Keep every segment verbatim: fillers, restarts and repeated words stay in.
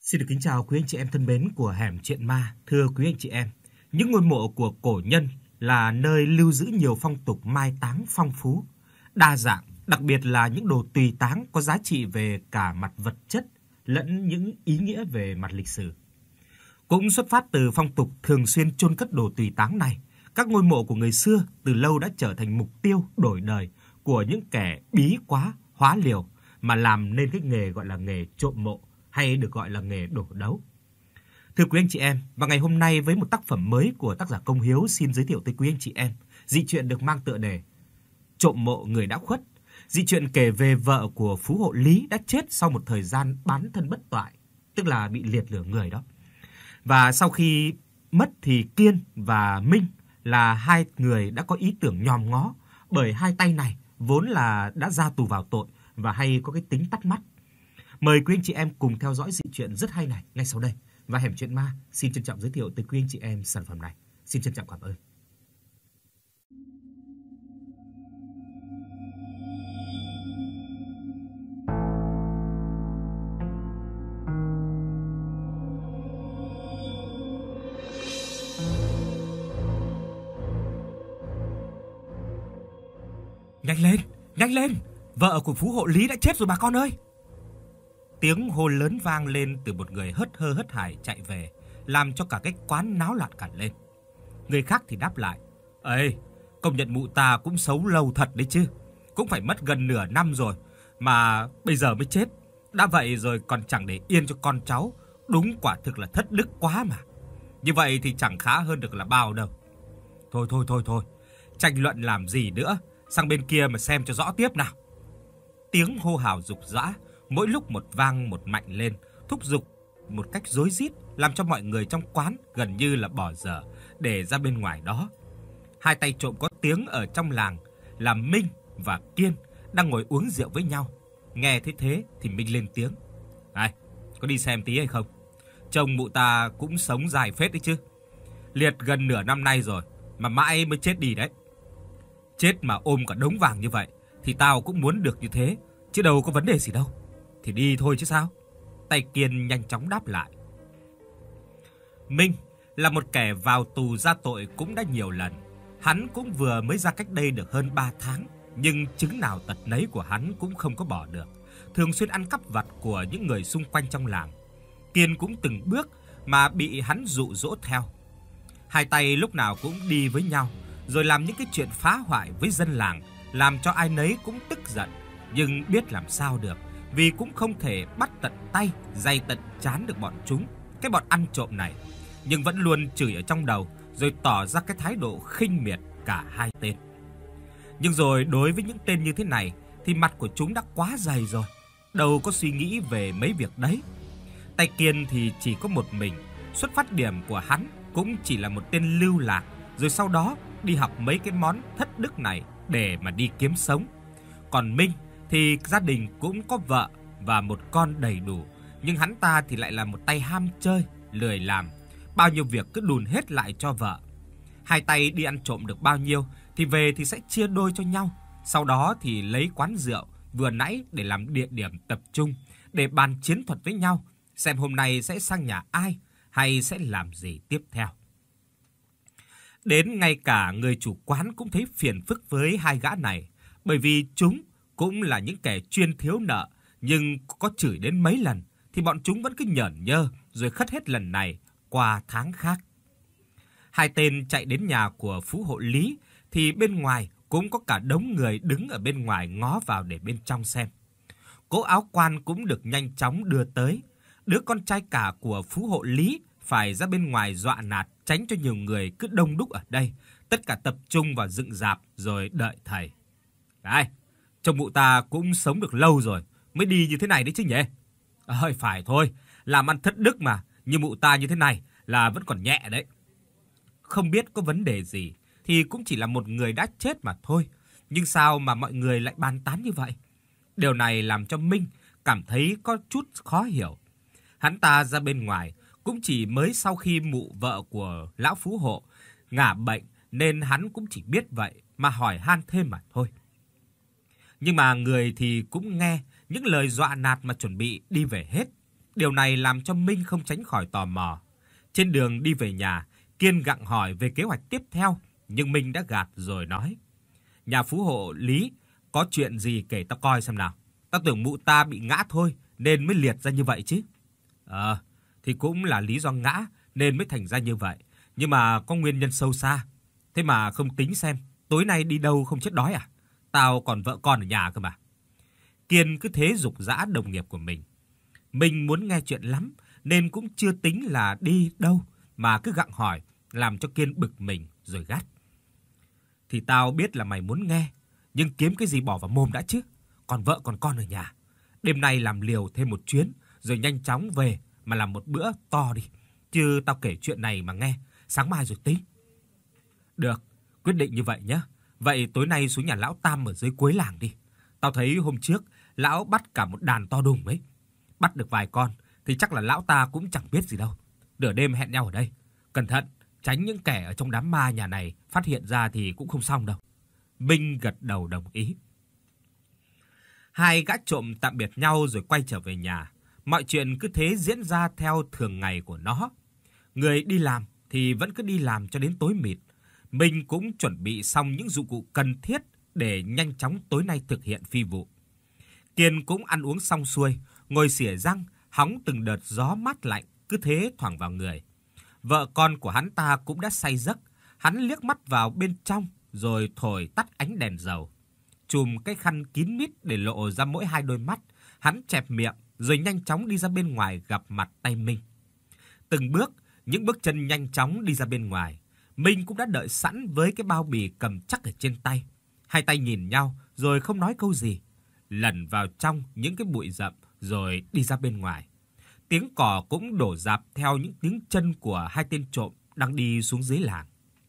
Xin được kính chào quý anh chị em thân mến của Hẻm Chuyện Ma. Thưa quý anh chị em, những ngôi mộ của cổ nhân là nơi lưu giữ nhiều phong tục mai táng phong phú, đa dạng, đặc biệt là những đồ tùy táng có giá trị về cả mặt vật chất lẫn những ý nghĩa về mặt lịch sử. Cũng xuất phát từ phong tục thường xuyên chôn cất đồ tùy táng này, các ngôi mộ của người xưa từ lâu đã trở thành mục tiêu đổi đời của những kẻ bí quá hóa liều mà làm nên cái nghề gọi là nghề trộm mộ, hay được gọi là nghề đổ đấu. Thưa quý anh chị em, và ngày hôm nay với một tác phẩm mới của tác giả Công Hiếu xin giới thiệu tới quý anh chị em, dị truyện được mang tựa đề Trộm mộ người đã khuất. Dị truyện kể về vợ của phú hộ Lý đã chết sau một thời gian bán thân bất toại, tức là bị liệt lửa người đó. Và sau khi mất thì Kiên và Minh là hai người đã có ý tưởng nhòm ngó, bởi hai tay này vốn là đã ra tù vào tội và hay có cái tính tắt mắt. Mời quý anh chị em cùng theo dõi dị truyện rất hay này ngay sau đây. Và Hẻm Chuyện Ma xin trân trọng giới thiệu tới quý anh chị em sản phẩm này. Xin trân trọng cảm ơn. Nhanh lên, nhanh lên, vợ của phú hộ Lý đã chết rồi bà con ơi. Tiếng hô lớn vang lên từ một người hớt hơ hớt hải chạy về, làm cho cả cái quán náo loạn cả lên. Người khác thì đáp lại: "Ê, công nhận mụ ta cũng xấu lâu thật đấy chứ. Cũng phải mất gần nửa năm rồi mà bây giờ mới chết. Đã vậy rồi còn chẳng để yên cho con cháu, đúng quả thực là thất đức quá mà. Như vậy thì chẳng khá hơn được là bao đâu. Thôi thôi thôi thôi, tranh luận làm gì nữa, sang bên kia mà xem cho rõ tiếp nào." Tiếng hô hào rục rã mỗi lúc một vang một mạnh lên, thúc giục một cách rối rít, làm cho mọi người trong quán gần như là bỏ dở để ra bên ngoài đó. Hai tay trộm có tiếng ở trong làng là Minh và Kiên đang ngồi uống rượu với nhau. Nghe thấy thế thì Minh lên tiếng: "Này, có đi xem tí hay không? Chồng mụ ta cũng sống dài phết đấy chứ. Liệt gần nửa năm nay rồi mà mãi mới chết đi đấy. Chết mà ôm cả đống vàng như vậy thì tao cũng muốn được như thế, chứ đâu có vấn đề gì đâu. Thì đi thôi chứ sao." Tay Kiên nhanh chóng đáp lại. Minh là một kẻ vào tù ra tội cũng đã nhiều lần. Hắn cũng vừa mới ra cách đây được hơn ba tháng, nhưng chứng nào tật nấy của hắn cũng không có bỏ được, thường xuyên ăn cắp vặt của những người xung quanh trong làng. Kiên cũng từng bước mà bị hắn dụ dỗ theo. Hai tay lúc nào cũng đi với nhau, rồi làm những cái chuyện phá hoại với dân làng, làm cho ai nấy cũng tức giận, nhưng biết làm sao được, vì cũng không thể bắt tận tay, day tận trán được bọn chúng, cái bọn ăn trộm này, nhưng vẫn luôn chửi ở trong đầu, rồi tỏ ra cái thái độ khinh miệt cả hai tên. Nhưng rồi đối với những tên như thế này thì mặt của chúng đã quá dày rồi, đâu có suy nghĩ về mấy việc đấy. Tay Kiên thì chỉ có một mình, xuất phát điểm của hắn cũng chỉ là một tên lưu lạc, rồi sau đó đi học mấy cái món thất đức này để mà đi kiếm sống. Còn Minh thì gia đình cũng có vợ và một con đầy đủ, nhưng hắn ta thì lại là một tay ham chơi, lười làm, bao nhiêu việc cứ đùn hết lại cho vợ. Hai tay đi ăn trộm được bao nhiêu thì về thì sẽ chia đôi cho nhau, sau đó thì lấy quán rượu vừa nãy để làm địa điểm tập trung, để bàn chiến thuật với nhau, xem hôm nay sẽ sang nhà ai hay sẽ làm gì tiếp theo. Đến ngay cả người chủ quán cũng thấy phiền phức với hai gã này, bởi vì chúng cũng là những kẻ chuyên thiếu nợ, nhưng có chửi đến mấy lần thì bọn chúng vẫn cứ nhởn nhơ rồi khất hết lần này qua tháng khác. Hai tên chạy đến nhà của phú hộ Lý thì bên ngoài cũng có cả đống người đứng ở bên ngoài ngó vào để bên trong xem. Cỗ áo quan cũng được nhanh chóng đưa tới. Đứa con trai cả của phú hộ Lý phải ra bên ngoài dọa nạt, tránh cho nhiều người cứ đông đúc ở đây, tất cả tập trung vào dựng rạp rồi đợi thầy. "Này, chồng mụ ta cũng sống được lâu rồi mới đi như thế này đấy chứ nhỉ?" "Ơi phải thôi, làm ăn thất đức mà, như mụ ta như thế này là vẫn còn nhẹ đấy." Không biết có vấn đề gì thì cũng chỉ là một người đã chết mà thôi, nhưng sao mà mọi người lại bàn tán như vậy? Điều này làm cho Minh cảm thấy có chút khó hiểu. Hắn ta ra bên ngoài cũng chỉ mới sau khi mụ vợ của lão phú hộ ngả bệnh, nên hắn cũng chỉ biết vậy mà hỏi han thêm mà thôi. Nhưng mà người thì cũng nghe những lời dọa nạt mà chuẩn bị đi về hết. Điều này làm cho Minh không tránh khỏi tò mò. Trên đường đi về nhà, Kiên gặng hỏi về kế hoạch tiếp theo, nhưng Minh đã gạt rồi nói: "Nhà phú hộ Lý có chuyện gì kể tao coi xem nào. Tao tưởng mụ ta bị ngã thôi nên mới liệt ra như vậy chứ." "Ờ, thì cũng là lý do ngã nên mới thành ra như vậy, nhưng mà có nguyên nhân sâu xa. Thế mà không tính xem, tối nay đi đâu không chết đói à? Tao còn vợ con ở nhà cơ mà." Kiên cứ thế giục giã đồng nghiệp của mình. Mình muốn nghe chuyện lắm nên cũng chưa tính là đi đâu mà cứ gặng hỏi, làm cho Kiên bực mình rồi gắt: "Thì tao biết là mày muốn nghe, nhưng kiếm cái gì bỏ vào mồm đã chứ. Còn vợ còn con ở nhà. Đêm nay làm liều thêm một chuyến rồi nhanh chóng về mà làm một bữa to đi. Chứ tao kể chuyện này mà nghe, sáng mai rồi tính." "Được, quyết định như vậy nhé. Vậy tối nay xuống nhà lão Tam ở dưới cuối làng đi. Tao thấy hôm trước lão bắt cả một đàn to đùng ấy. Bắt được vài con thì chắc là lão ta cũng chẳng biết gì đâu. Nửa đêm hẹn nhau ở đây. Cẩn thận, tránh những kẻ ở trong đám ma nhà này phát hiện ra thì cũng không xong đâu." Minh gật đầu đồng ý. Hai gã trộm tạm biệt nhau rồi quay trở về nhà. Mọi chuyện cứ thế diễn ra theo thường ngày của nó. Người đi làm thì vẫn cứ đi làm cho đến tối mịt. Minh cũng chuẩn bị xong những dụng cụ cần thiết để nhanh chóng tối nay thực hiện phi vụ. Kiên cũng ăn uống xong xuôi, ngồi xỉa răng, hóng từng đợt gió mát lạnh cứ thế thoảng vào người. Vợ con của hắn ta cũng đã say giấc, hắn liếc mắt vào bên trong rồi thổi tắt ánh đèn dầu. Chùm cái khăn kín mít để lộ ra mỗi hai đôi mắt, hắn chẹp miệng rồi nhanh chóng đi ra bên ngoài gặp mặt tay Minh. Từng bước, những bước chân nhanh chóng đi ra bên ngoài. Minh cũng đã đợi sẵn với cái bao bì cầm chắc ở trên tay. Hai tay nhìn nhau rồi không nói câu gì, lẩn vào trong những cái bụi rậm rồi đi ra bên ngoài. Tiếng cò cũng đổ rạp theo những tiếng chân của hai tên trộm đang đi xuống dưới làng.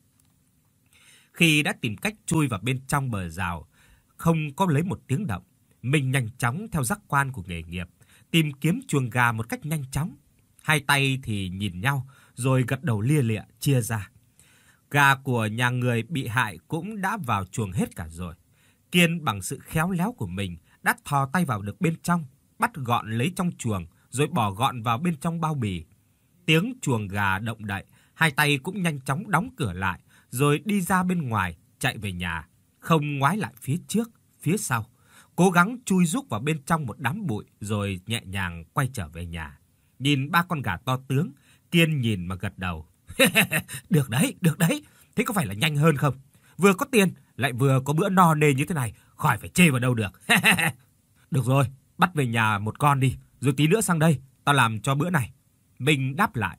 Khi đã tìm cách chui vào bên trong bờ rào, không có lấy một tiếng động, Minh nhanh chóng theo giác quan của nghề nghiệp, tìm kiếm chuồng gà một cách nhanh chóng. Hai tay thì nhìn nhau rồi gật đầu lia lịa chia ra. Gà của nhà người bị hại cũng đã vào chuồng hết cả rồi. Kiên bằng sự khéo léo của mình đã thò tay vào được bên trong, bắt gọn lấy trong chuồng rồi bỏ gọn vào bên trong bao bì. Tiếng chuồng gà động đậy, hai tay cũng nhanh chóng đóng cửa lại rồi đi ra bên ngoài chạy về nhà, không ngoái lại phía trước, phía sau, cố gắng chui rúc vào bên trong một đám bụi rồi nhẹ nhàng quay trở về nhà. Nhìn ba con gà to tướng, Kiên nhìn mà gật đầu. Được đấy, được đấy. Thế có phải là nhanh hơn không? Vừa có tiền, lại vừa có bữa no nê như thế này, khỏi phải chê vào đâu được. Được rồi, bắt về nhà một con đi, rồi tí nữa sang đây, tao làm cho bữa này. Minh đáp lại.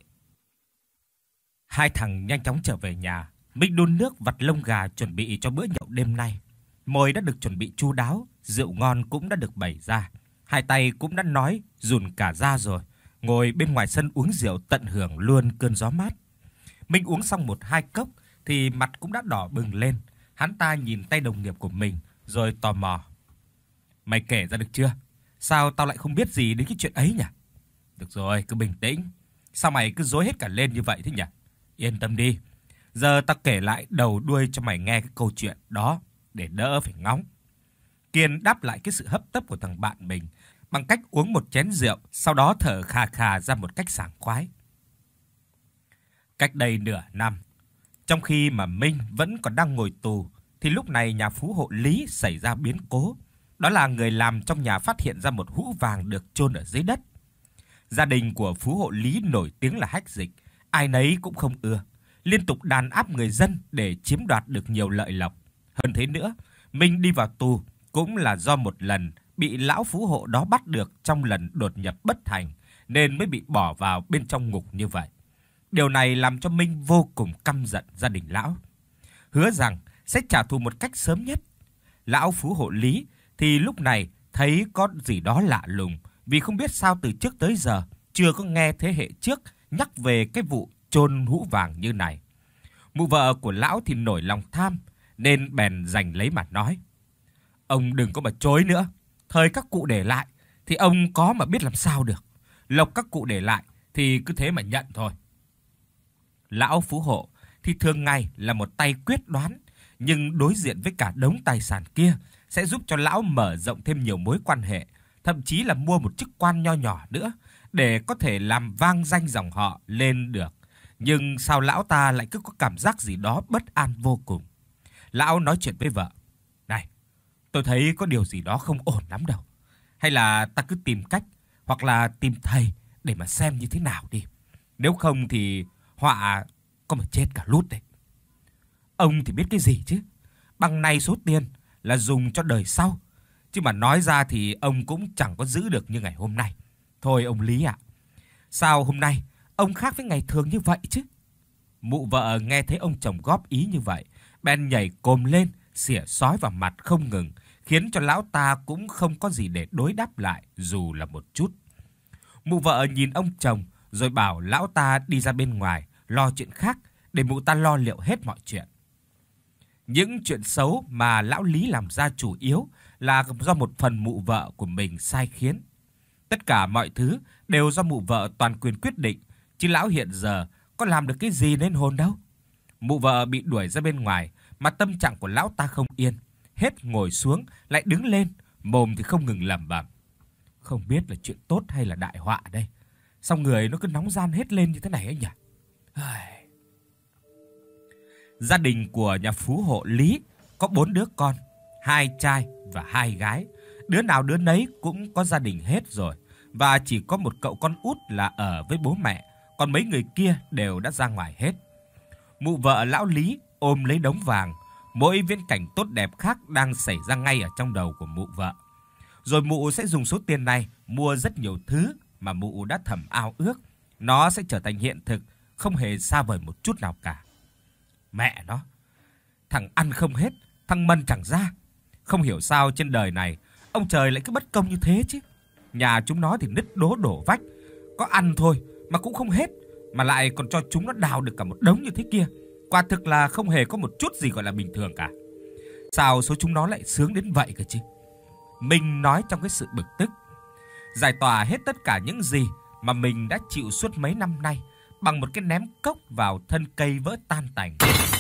Hai thằng nhanh chóng trở về nhà. Minh đun nước vặt lông gà chuẩn bị cho bữa nhậu đêm nay. Mồi đã được chuẩn bị chu đáo, rượu ngon cũng đã được bày ra. Hai tay cũng đã nói rùn cả da rồi, ngồi bên ngoài sân uống rượu tận hưởng luôn cơn gió mát. Minh uống xong một hai cốc thì mặt cũng đã đỏ bừng lên. Hắn ta nhìn tay đồng nghiệp của mình rồi tò mò. Mày kể ra được chưa? Sao tao lại không biết gì đến cái chuyện ấy nhỉ? Được rồi, cứ bình tĩnh. Sao mày cứ rối hết cả lên như vậy thế nhỉ? Yên tâm đi. Giờ tao kể lại đầu đuôi cho mày nghe cái câu chuyện đó để đỡ phải ngóng. Kiên đáp lại cái sự hấp tấp của thằng bạn mình bằng cách uống một chén rượu, sau đó thở khà khà ra một cách sảng khoái. Cách đây nửa năm, trong khi mà Minh vẫn còn đang ngồi tù, thì lúc này nhà phú hộ Lý xảy ra biến cố. Đó là người làm trong nhà phát hiện ra một hũ vàng được chôn ở dưới đất. Gia đình của phú hộ Lý nổi tiếng là hách dịch, ai nấy cũng không ưa, liên tục đàn áp người dân để chiếm đoạt được nhiều lợi lộc. Hơn thế nữa, Minh đi vào tù cũng là do một lần bị lão phú hộ đó bắt được trong lần đột nhập bất thành, nên mới bị bỏ vào bên trong ngục như vậy. Điều này làm cho Minh vô cùng căm giận gia đình lão, hứa rằng sẽ trả thù một cách sớm nhất. Lão phú hộ Lý thì lúc này thấy có gì đó lạ lùng, vì không biết sao từ trước tới giờ chưa có nghe thế hệ trước nhắc về cái vụ chôn hũ vàng như này. Mụ vợ của lão thì nổi lòng tham nên bèn giành lấy mà nói: Ông đừng có mà chối nữa, thời các cụ để lại thì ông có mà biết làm sao được. Lộc các cụ để lại thì cứ thế mà nhận thôi. Lão phú hộ thì thường ngày là một tay quyết đoán, nhưng đối diện với cả đống tài sản kia sẽ giúp cho lão mở rộng thêm nhiều mối quan hệ, thậm chí là mua một chức quan nho nhỏ nữa để có thể làm vang danh dòng họ lên được. Nhưng sao lão ta lại cứ có cảm giác gì đó bất an vô cùng. Lão nói chuyện với vợ. Này, tôi thấy có điều gì đó không ổn lắm đâu. Hay là ta cứ tìm cách hoặc là tìm thầy để mà xem như thế nào đi. Nếu không thì họa có mà chết cả lút đấy. Ông thì biết cái gì chứ. Bằng này số tiền là dùng cho đời sau. Chứ mà nói ra thì ông cũng chẳng có giữ được như ngày hôm nay. Thôi ông Lý ạ, sao hôm nay ông khác với ngày thường như vậy chứ? Mụ vợ nghe thấy ông chồng góp ý như vậy, bèn nhảy cồm lên, xỉa xói vào mặt không ngừng, khiến cho lão ta cũng không có gì để đối đáp lại dù là một chút. Mụ vợ nhìn ông chồng rồi bảo lão ta đi ra bên ngoài lo chuyện khác để mụ ta lo liệu hết mọi chuyện. Những chuyện xấu mà lão Lý làm ra chủ yếu là do một phần mụ vợ của mình sai khiến. Tất cả mọi thứ đều do mụ vợ toàn quyền quyết định, chứ lão hiện giờ có làm được cái gì nên hồn đâu. Mụ vợ bị đuổi ra bên ngoài mà tâm trạng của lão ta không yên, hết ngồi xuống lại đứng lên, mồm thì không ngừng lẩm bẩm. Không biết là chuyện tốt hay là đại họa đây. Sao người nó cứ nóng gian hết lên như thế này ấy nhỉ? Gia đình của nhà phú hộ Lý có bốn đứa con, hai trai và hai gái. Đứa nào đứa nấy cũng có gia đình hết rồi, và chỉ có một cậu con út là ở với bố mẹ, còn mấy người kia đều đã ra ngoài hết. Mụ vợ lão Lý ôm lấy đống vàng, mỗi viễn cảnh tốt đẹp khác đang xảy ra ngay ở trong đầu của mụ vợ. Rồi mụ sẽ dùng số tiền này mua rất nhiều thứ mà mụ đã thầm ao ước, nó sẽ trở thành hiện thực, không hề xa vời một chút nào cả. Mẹ nó, thằng ăn không hết, thằng mần chẳng ra. Không hiểu sao trên đời này ông trời lại cứ bất công như thế chứ. Nhà chúng nó thì nứt đố đổ vách, có ăn thôi mà cũng không hết, mà lại còn cho chúng nó đào được cả một đống như thế kia. Quả thực là không hề có một chút gì gọi là bình thường cả. Sao số chúng nó lại sướng đến vậy cơ chứ? Mình nói trong cái sự bực tức, giải tỏa hết tất cả những gì mà mình đã chịu suốt mấy năm nay bằng một cái ném cốc vào thân cây vỡ tan tành.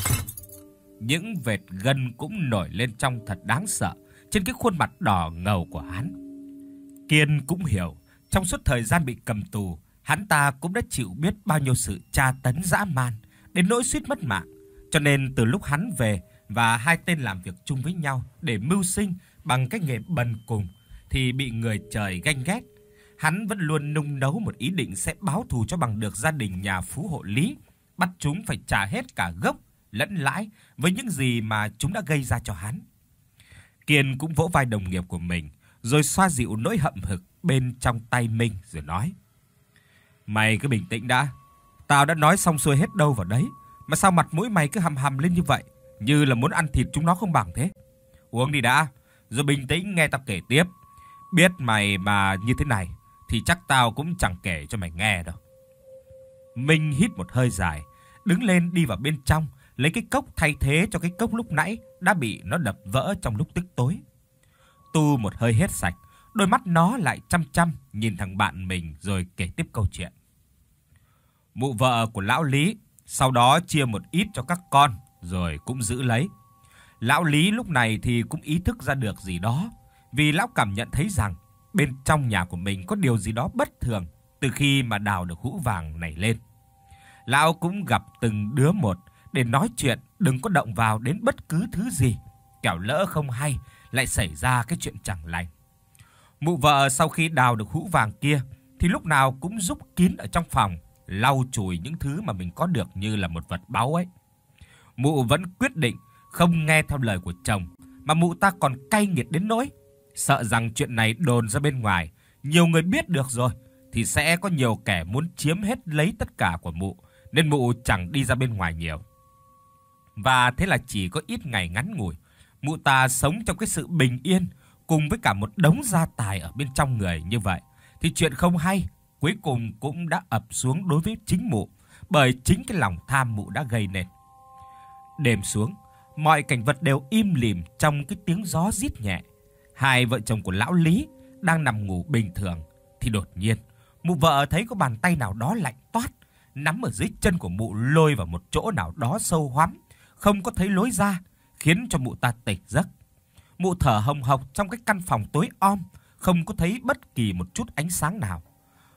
Những vệt gân cũng nổi lên trong thật đáng sợ trên cái khuôn mặt đỏ ngầu của hắn. Kiên cũng hiểu, trong suốt thời gian bị cầm tù, hắn ta cũng đã chịu biết bao nhiêu sự tra tấn dã man, đến nỗi suýt mất mạng. Cho nên từ lúc hắn về và hai tên làm việc chung với nhau để mưu sinh bằng cái nghề bần cùng thì bị người trời ganh ghét. Hắn vẫn luôn nung nấu một ý định sẽ báo thù cho bằng được gia đình nhà phú hộ Lý, bắt chúng phải trả hết cả gốc lẫn lãi với những gì mà chúng đã gây ra cho hắn. Kiên cũng vỗ vai đồng nghiệp của mình, rồi xoa dịu nỗi hậm hực bên trong tay mình rồi nói: Mày cứ bình tĩnh đã, tao đã nói xong xuôi hết đâu vào đấy, mà sao mặt mũi mày cứ hầm hầm lên như vậy, như là muốn ăn thịt chúng nó không bằng thế. Uống đi đã, rồi bình tĩnh nghe tao kể tiếp. Biết mày mà như thế này thì chắc tao cũng chẳng kể cho mày nghe đâu. Minh hít một hơi dài, đứng lên đi vào bên trong, lấy cái cốc thay thế cho cái cốc lúc nãy đã bị nó đập vỡ trong lúc tức tối. Tu một hơi hết sạch, đôi mắt nó lại chăm chăm nhìn thằng bạn mình rồi kể tiếp câu chuyện. Mụ vợ của lão Lý sau đó chia một ít cho các con rồi cũng giữ lấy. Lão Lý lúc này thì cũng ý thức ra được gì đó, vì lão cảm nhận thấy rằng bên trong nhà của mình có điều gì đó bất thường từ khi mà đào được hũ vàng này lên. Lão cũng gặp từng đứa một để nói chuyện đừng có động vào đến bất cứ thứ gì, kẻo lỡ không hay lại xảy ra cái chuyện chẳng lành. Mụ vợ sau khi đào được hũ vàng kia thì lúc nào cũng rúc kín ở trong phòng, lau chùi những thứ mà mình có được như là một vật báu ấy. Mụ vẫn quyết định không nghe theo lời của chồng, mà mụ ta còn cay nghiệt đến nỗi sợ rằng chuyện này đồn ra bên ngoài, nhiều người biết được rồi thì sẽ có nhiều kẻ muốn chiếm hết lấy tất cả của mụ, nên mụ chẳng đi ra bên ngoài nhiều. Và thế là chỉ có ít ngày ngắn ngủi, mụ ta sống trong cái sự bình yên cùng với cả một đống gia tài ở bên trong người như vậy, thì chuyện không hay cuối cùng cũng đã ập xuống đối với chính mụ, bởi chính cái lòng tham mụ đã gây nên. Đêm xuống, mọi cảnh vật đều im lìm trong cái tiếng gió rít nhẹ. Hai vợ chồng của lão Lý đang nằm ngủ bình thường thì đột nhiên mụ vợ thấy có bàn tay nào đó lạnh toát nắm ở dưới chân của mụ, lôi vào một chỗ nào đó sâu hoắm, không có thấy lối ra, khiến cho mụ ta tỉnh giấc. Mụ thở hồng hộc trong cái căn phòng tối om, không có thấy bất kỳ một chút ánh sáng nào.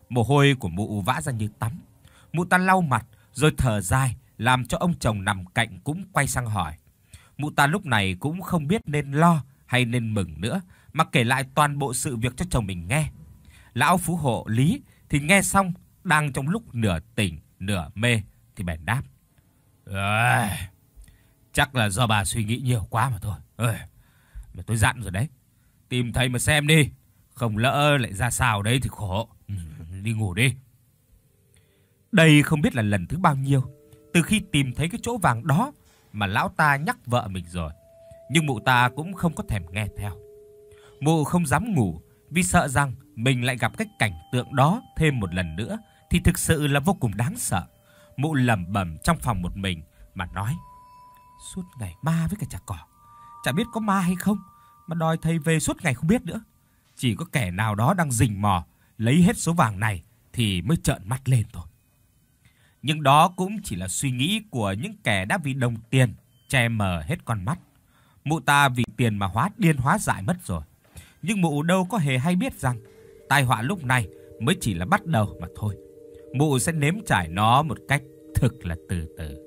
Mồ hôi của mụ vã ra như tắm. Mụ ta lau mặt rồi thở dài, làm cho ông chồng nằm cạnh cũng quay sang hỏi. Mụ ta lúc này cũng không biết nên lo hay nên mừng nữa, mà kể lại toàn bộ sự việc cho chồng mình nghe. Lão phú hộ Lý thì nghe xong, đang trong lúc nửa tỉnh nửa mê thì bèn đáp: "Ơi, chắc là do bà suy nghĩ nhiều quá mà thôi. Ơi, mà tôi dặn rồi đấy, tìm thầy mà xem đi, không lỡ lại ra sao đấy thì khổ. Ừ, đi ngủ đi." Đây không biết là lần thứ bao nhiêu từ khi tìm thấy cái chỗ vàng đó mà lão ta nhắc vợ mình rồi, nhưng mụ ta cũng không có thèm nghe theo. Mụ không dám ngủ vì sợ rằng mình lại gặp cái cảnh tượng đó thêm một lần nữa thì thực sự là vô cùng đáng sợ. Mụ lẩm bẩm trong phòng một mình mà nói: "Suốt ngày ma với cả chả cỏ, chả biết có ma hay không mà đòi thầy về suốt ngày không biết nữa. Chỉ có kẻ nào đó đang rình mò lấy hết số vàng này thì mới trợn mắt lên thôi." Nhưng đó cũng chỉ là suy nghĩ của những kẻ đã vì đồng tiền che mờ hết con mắt. Mụ ta vì tiền mà hóa điên hóa dại mất rồi. Nhưng mụ đâu có hề hay biết rằng tai họa lúc này mới chỉ là bắt đầu mà thôi. Mụ sẽ nếm trải nó một cách thực là từ từ.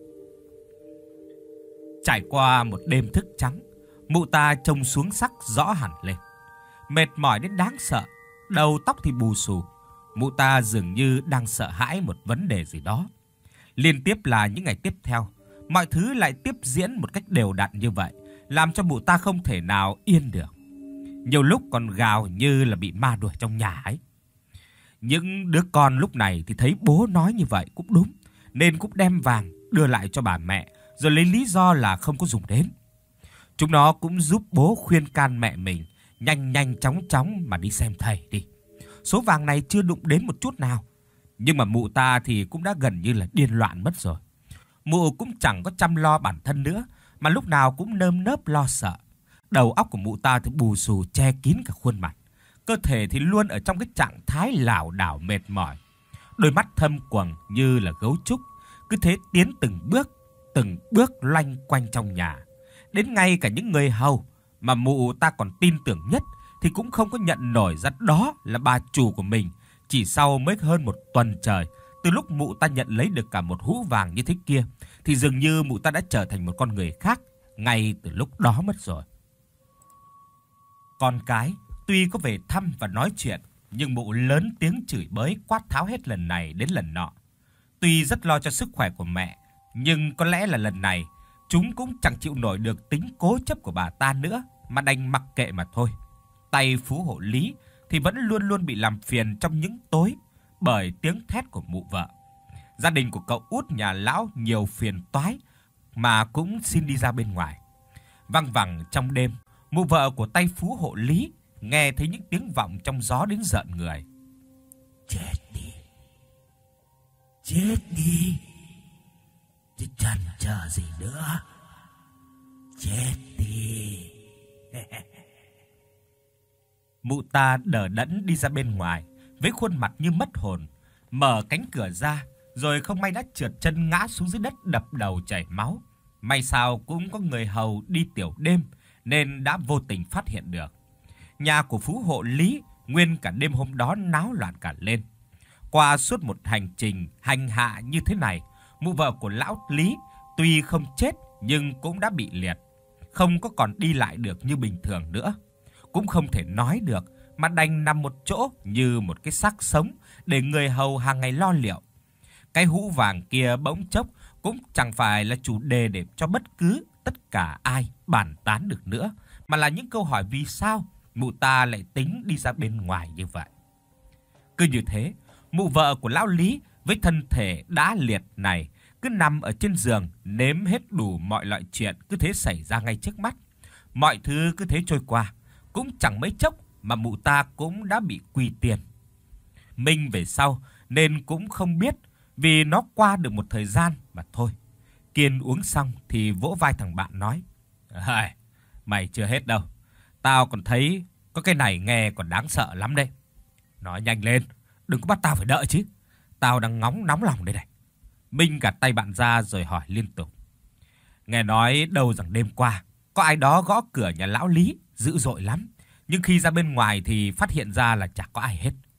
Trải qua một đêm thức trắng, mụ ta trông xuống sắc rõ hẳn lên. Mệt mỏi đến đáng sợ, đầu tóc thì bù xù. Mụ ta dường như đang sợ hãi một vấn đề gì đó. Liên tiếp là những ngày tiếp theo, mọi thứ lại tiếp diễn một cách đều đặn như vậy, làm cho mụ ta không thể nào yên được. Nhiều lúc còn gào như là bị ma đuổi trong nhà ấy. Những đứa con lúc này thì thấy bố nói như vậy cũng đúng, nên cũng đem vàng đưa lại cho bà mẹ, rồi lấy lý do là không có dùng đến. Chúng nó cũng giúp bố khuyên can mẹ mình nhanh nhanh chóng chóng mà đi xem thầy đi. Số vàng này chưa đụng đến một chút nào. Nhưng mà mụ ta thì cũng đã gần như là điên loạn mất rồi. Mụ cũng chẳng có chăm lo bản thân nữa, mà lúc nào cũng nơm nớp lo sợ. Đầu óc của mụ ta thì bù xù che kín cả khuôn mặt. Cơ thể thì luôn ở trong cái trạng thái lảo đảo mệt mỏi. Đôi mắt thâm quầng như là gấu trúc, cứ thế tiến từng bước, từng bước loanh quanh trong nhà. Đến ngay cả những người hầu mà mụ ta còn tin tưởng nhất thì cũng không có nhận nổi ra đó là bà chủ của mình. Chỉ sau mới hơn một tuần trời từ lúc mụ ta nhận lấy được cả một hũ vàng như thế kia, thì dường như mụ ta đã trở thành một con người khác ngay từ lúc đó mất rồi. Con cái tuy có về thăm và nói chuyện, nhưng mụ lớn tiếng chửi bới quát tháo hết lần này đến lần nọ. Tuy rất lo cho sức khỏe của mẹ, nhưng có lẽ là lần này chúng cũng chẳng chịu nổi được tính cố chấp của bà ta nữa, mà đành mặc kệ mà thôi. Tay phú hộ Lý thì vẫn luôn luôn bị làm phiền trong những tối bởi tiếng thét của mụ vợ. Gia đình của cậu út nhà lão nhiều phiền toái mà cũng xin đi ra bên ngoài. Văng vẳng trong đêm, mụ vợ của tay phú hộ Lý nghe thấy những tiếng vọng trong gió đến rợn người. "Chết đi, chết đi, chứ chần chờ gì nữa, chết đi." Mụ ta đờ đẫn đi ra bên ngoài với khuôn mặt như mất hồn, mở cánh cửa ra rồi không may đã trượt chân ngã xuống dưới đất đập đầu chảy máu. May sao cũng có người hầu đi tiểu đêm nên đã vô tình phát hiện được. Nhà của phú hộ Lý nguyên cả đêm hôm đó náo loạn cả lên. Qua suốt một hành trình hành hạ như thế này, mụ vợ của lão Lý tuy không chết nhưng cũng đã bị liệt, không có còn đi lại được như bình thường nữa, cũng không thể nói được mà đành nằm một chỗ như một cái xác sống để người hầu hàng ngày lo liệu. Cái hũ vàng kia bỗng chốc cũng chẳng phải là chủ đề để cho bất cứ tất cả ai bàn tán được nữa, mà là những câu hỏi vì sao mụ ta lại tính đi ra bên ngoài như vậy. Cứ như thế, mụ vợ của lão Lý với thân thể đã liệt này cứ nằm ở trên giường nếm hết đủ mọi loại chuyện cứ thế xảy ra ngay trước mắt. Mọi thứ cứ thế trôi qua, cũng chẳng mấy chốc mà mụ ta cũng đã bị quy tiền. Minh về sau nên cũng không biết, vì nó qua được một thời gian mà thôi. Kiên uống xong thì vỗ vai thằng bạn nói: "Hây, mày chưa hết đâu. Tao còn thấy có cái này nghe còn đáng sợ lắm đây. Nói nhanh lên, đừng có bắt tao phải đợi chứ. Tao đang ngóng nóng lòng đây này." Minh gạt tay bạn ra rồi hỏi liên tục: "Nghe nói đâu rằng đêm qua có ai đó gõ cửa nhà lão Lý dữ dội lắm, nhưng khi ra bên ngoài thì phát hiện ra là chẳng có ai hết.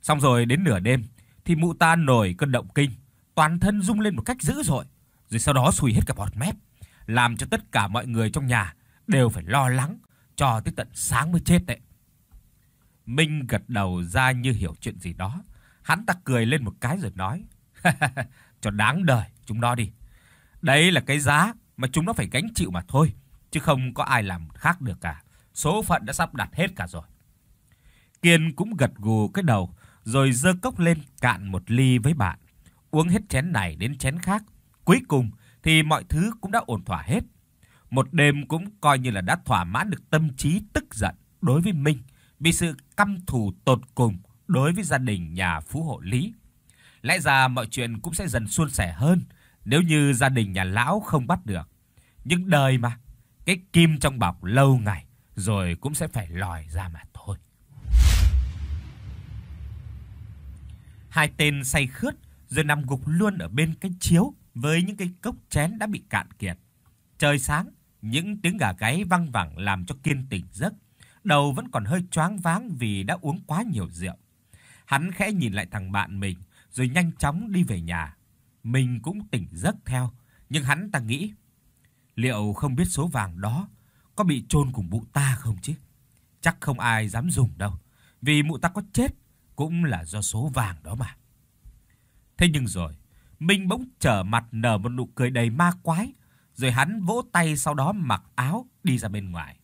Xong rồi đến nửa đêm thì mụ ta nổi cơn động kinh, toàn thân rung lên một cách dữ dội, rồi sau đó sùi hết cả bọt mép, làm cho tất cả mọi người trong nhà đều phải lo lắng cho tới tận sáng mới chết đấy. Minh gật đầu ra như hiểu chuyện gì đó. Hắn ta cười lên một cái rồi nói: "Cho đáng đời chúng nó đi. Đấy là cái giá mà chúng nó phải gánh chịu mà thôi, chứ không có ai làm khác được cả. Số phận đã sắp đặt hết cả rồi." Kiên cũng gật gù cái đầu, rồi giơ cốc lên cạn một ly với bạn. Uống hết chén này đến chén khác, cuối cùng thì mọi thứ cũng đã ổn thỏa hết. Một đêm cũng coi như là đã thỏa mãn được tâm trí tức giận đối với Minh vì sự căm thù tột cùng đối với gia đình nhà phú hộ Lý. Lẽ ra mọi chuyện cũng sẽ dần suôn sẻ hơn nếu như gia đình nhà lão không bắt được. Nhưng đời mà, cái kim trong bọc lâu ngày rồi cũng sẽ phải lòi ra mà thôi. Hai tên say khướt rồi nằm gục luôn ở bên cái chiếu với những cái cốc chén đã bị cạn kiệt. Trời sáng, những tiếng gà gáy văng vẳng làm cho Kiên tỉnh giấc. Đầu vẫn còn hơi choáng váng vì đã uống quá nhiều rượu. Hắn khẽ nhìn lại thằng bạn mình rồi nhanh chóng đi về nhà. Mình cũng tỉnh giấc theo, nhưng hắn ta nghĩ, liệu không biết số vàng đó có bị chôn cùng mụ ta không chứ? Chắc không ai dám dùng đâu, vì mụ ta có chết cũng là do số vàng đó mà. Thế nhưng rồi, Minh bỗng trở mặt nở một nụ cười đầy ma quái, rồi hắn vỗ tay sau đó mặc áo đi ra bên ngoài.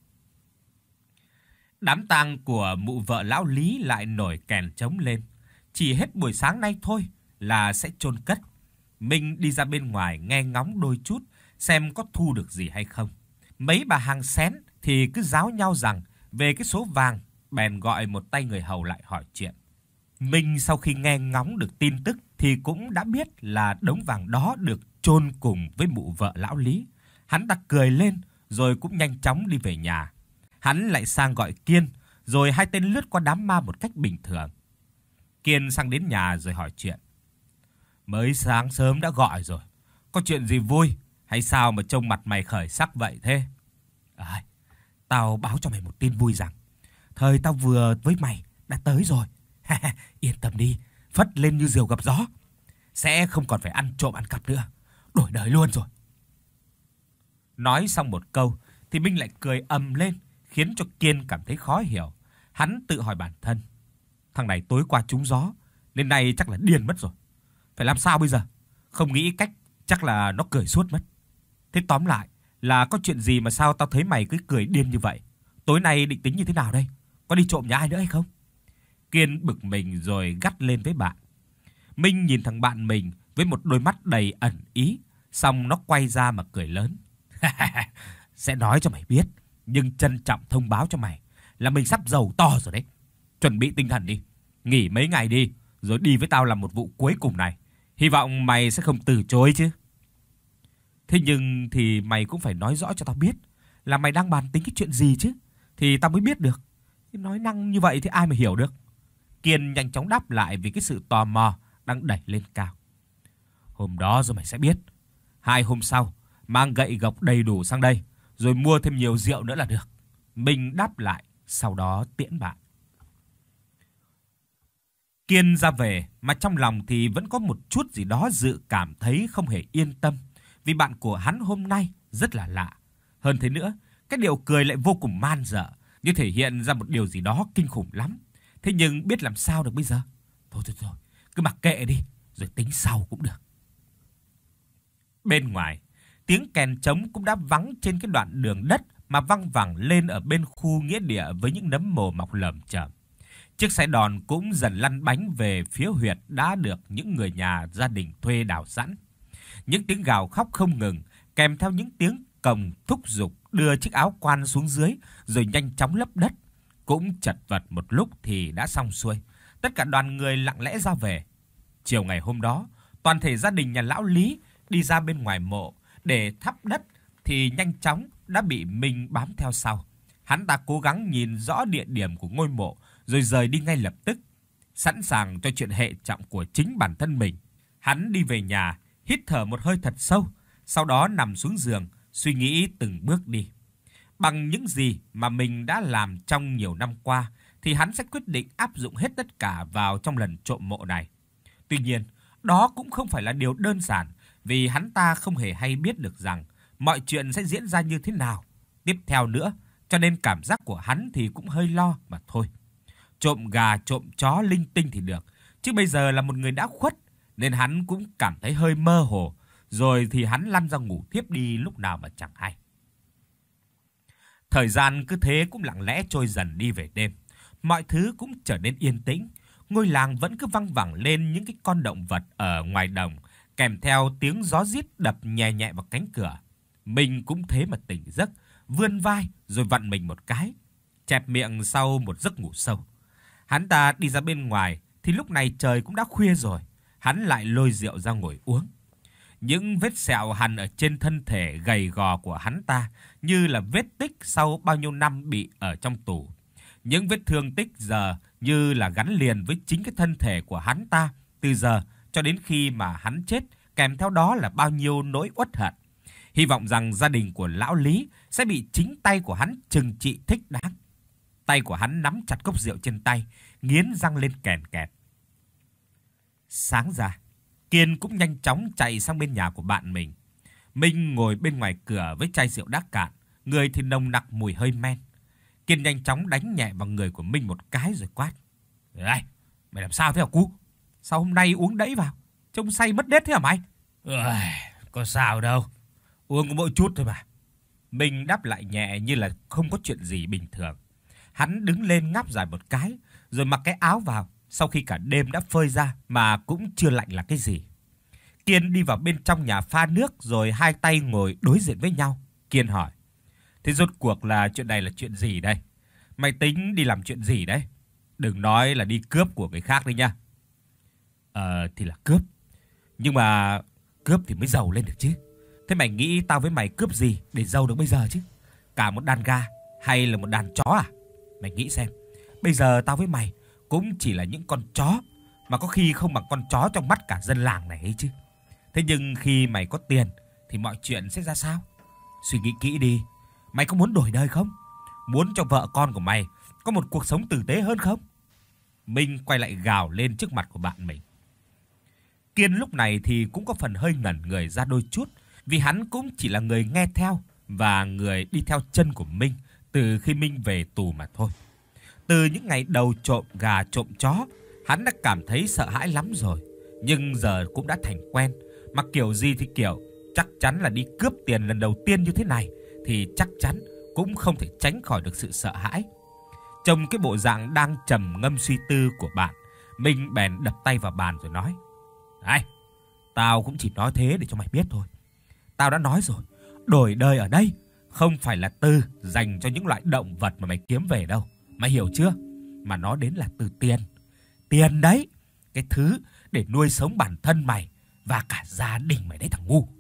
Đám tang của mụ vợ lão Lý lại nổi kèn trống lên. Chỉ hết buổi sáng nay thôi là sẽ chôn cất. Minh đi ra bên ngoài nghe ngóng đôi chút xem có thu được gì hay không. Mấy bà hàng xén thì cứ giáo nhau rằng về cái số vàng, bèn gọi một tay người hầu lại hỏi chuyện. Minh sau khi nghe ngóng được tin tức thì cũng đã biết là đống vàng đó được chôn cùng với mụ vợ lão Lý. Hắn ta cười lên rồi cũng nhanh chóng đi về nhà. Hắn lại sang gọi Kiên, rồi hai tên lướt qua đám ma một cách bình thường. Kiên sang đến nhà rồi hỏi chuyện. Mới sáng sớm đã gọi rồi, có chuyện gì vui hay sao mà trông mặt mày khởi sắc vậy thế? À, tao báo cho mày một tin vui rằng thời tao vừa với mày đã tới rồi. Yên tâm đi, phất lên như diều gặp gió. Sẽ không còn phải ăn trộm ăn cắp nữa, đổi đời luôn rồi. Nói xong một câu thì Minh lại cười ầm lên, khiến cho Kiên cảm thấy khó hiểu. Hắn tự hỏi bản thân, thằng này tối qua trúng gió nên nay chắc là điên mất rồi. Phải làm sao bây giờ? Không nghĩ cách, chắc là nó cười suốt mất. Thế tóm lại là có chuyện gì mà sao tao thấy mày cứ cười điên như vậy? Tối nay định tính như thế nào đây? Có đi trộm nhà ai nữa hay không? Kiên bực mình rồi gắt lên với bạn. Minh nhìn thằng bạn mình với một đôi mắt đầy ẩn ý, xong nó quay ra mà cười lớn. Sẽ nói cho mày biết, nhưng trân trọng thông báo cho mày là mình sắp giàu to rồi đấy. Chuẩn bị tinh thần đi, nghỉ mấy ngày đi, rồi đi với tao làm một vụ cuối cùng này. Hy vọng mày sẽ không từ chối chứ. Thế nhưng thì mày cũng phải nói rõ cho tao biết là mày đang bàn tính cái chuyện gì chứ, thì tao mới biết được. Nói năng như vậy thì ai mà hiểu được. Kiên nhanh chóng đáp lại vì cái sự tò mò đang đẩy lên cao. Hôm đó rồi mày sẽ biết. Hai hôm sau, mang gậy gộc đầy đủ sang đây, rồi mua thêm nhiều rượu nữa là được. Mình đáp lại, sau đó tiễn bạn. Kiên ra về, mà trong lòng thì vẫn có một chút gì đó dự cảm thấy không hề yên tâm, vì bạn của hắn hôm nay rất là lạ. Hơn thế nữa, cái điệu cười lại vô cùng man dợ, như thể hiện ra một điều gì đó kinh khủng lắm. Thế nhưng biết làm sao được bây giờ? Thôi thôi thôi, cứ mặc kệ đi, rồi tính sau cũng được. Bên ngoài, tiếng kèn trống cũng đã vắng trên cái đoạn đường đất mà văng vẳng lên ở bên khu nghĩa địa với những nấm mồ mọc lởm chởm. Chiếc xe đòn cũng dần lăn bánh về phía huyệt đã được những người nhà gia đình thuê đào sẵn. Những tiếng gào khóc không ngừng, kèm theo những tiếng cồng thúc giục đưa chiếc áo quan xuống dưới rồi nhanh chóng lấp đất. Cũng chật vật một lúc thì đã xong xuôi. Tất cả đoàn người lặng lẽ ra về. Chiều ngày hôm đó, toàn thể gia đình nhà lão Lý đi ra bên ngoài mộ để thắp đất thì nhanh chóng đã bị Minh bám theo sau. Hắn ta cố gắng nhìn rõ địa điểm của ngôi mộ rồi rời đi ngay lập tức, sẵn sàng cho chuyện hệ trọng của chính bản thân mình. Hắn đi về nhà, hít thở một hơi thật sâu, sau đó nằm xuống giường, suy nghĩ từng bước đi. Bằng những gì mà mình đã làm trong nhiều năm qua thì hắn sẽ quyết định áp dụng hết tất cả vào trong lần trộm mộ này. Tuy nhiên, đó cũng không phải là điều đơn giản, vì hắn ta không hề hay biết được rằng mọi chuyện sẽ diễn ra như thế nào tiếp theo nữa, cho nên cảm giác của hắn thì cũng hơi lo mà thôi. Trộm gà, trộm chó linh tinh thì được, chứ bây giờ là một người đã khuất, nên hắn cũng cảm thấy hơi mơ hồ, rồi thì hắn lăn ra ngủ thiếp đi lúc nào mà chẳng hay. Thời gian cứ thế cũng lặng lẽ trôi dần đi về đêm. Mọi thứ cũng trở nên yên tĩnh. Ngôi làng vẫn cứ văng vẳng lên những cái con động vật ở ngoài đồng, kèm theo tiếng gió rít đập nhẹ nhẹ vào cánh cửa. Mình cũng thế mà tỉnh giấc, vươn vai rồi vặn mình một cái, chẹp miệng sau một giấc ngủ sâu. Hắn ta đi ra bên ngoài thì lúc này trời cũng đã khuya rồi. Hắn lại lôi rượu ra ngồi uống. Những vết sẹo hằn ở trên thân thể gầy gò của hắn ta như là vết tích sau bao nhiêu năm bị ở trong tù. Những vết thương tích giờ như là gắn liền với chính cái thân thể của hắn ta từ giờ cho đến khi mà hắn chết, kèm theo đó là bao nhiêu nỗi uất hận. Hy vọng rằng gia đình của lão Lý sẽ bị chính tay của hắn trừng trị thích đáng. Tay của hắn nắm chặt cốc rượu trên tay, nghiến răng lên kèn kẹt. Sáng ra, Kiên cũng nhanh chóng chạy sang bên nhà của bạn mình. Minh ngồi bên ngoài cửa với chai rượu đã cạn, người thì nồng nặc mùi hơi men. Kiên nhanh chóng đánh nhẹ vào người của Minh một cái rồi quát: "Này, mày làm sao thế hả cu? Sao hôm nay uống đẫy vào? Trông say mất đét thế hả mày?" "Ơi, có sao đâu, uống có mỗi chút thôi mà." Minh đáp lại nhẹ như là không có chuyện gì bình thường. Hắn đứng lên ngáp dài một cái, rồi mặc cái áo vào, sau khi cả đêm đã phơi ra mà cũng chưa lạnh là cái gì. Kiên đi vào bên trong nhà pha nước rồi hai tay ngồi đối diện với nhau. Kiên hỏi: "Thế rốt cuộc là chuyện này là chuyện gì đây? Mày tính đi làm chuyện gì đấy? Đừng nói là đi cướp của người khác đấy nha." "Ờ thì là cướp, nhưng mà cướp thì mới giàu lên được chứ. Thế mày nghĩ tao với mày cướp gì để giàu được bây giờ chứ? Cả một đàn gà hay là một đàn chó à? Mày nghĩ xem, bây giờ tao với mày cũng chỉ là những con chó, mà có khi không bằng con chó trong mắt cả dân làng này ấy chứ. Thế nhưng khi mày có tiền thì mọi chuyện sẽ ra sao? Suy nghĩ kỹ đi, mày có muốn đổi đời không? Muốn cho vợ con của mày có một cuộc sống tử tế hơn không?" Minh quay lại gào lên trước mặt của bạn mình. Kiên lúc này thì cũng có phần hơi ngẩn người ra đôi chút, vì hắn cũng chỉ là người nghe theo và người đi theo chân của Minh từ khi Minh về tù mà thôi. Từ những ngày đầu trộm gà trộm chó, hắn đã cảm thấy sợ hãi lắm rồi, nhưng giờ cũng đã thành quen, mà kiểu gì thì kiểu, chắc chắn là đi cướp tiền lần đầu tiên như thế này thì chắc chắn cũng không thể tránh khỏi được sự sợ hãi. Trông cái bộ dạng đang trầm ngâm suy tư của bạn, Minh bèn đập tay vào bàn rồi nói: "Này, tao cũng chỉ nói thế để cho mày biết thôi. Tao đã nói rồi, đổi đời ở đây không phải là từ dành cho những loại động vật mà mày kiếm về đâu. Mày hiểu chưa? Mà nó đến là từ tiền. Tiền đấy, cái thứ để nuôi sống bản thân mày và cả gia đình mày đấy thằng ngu."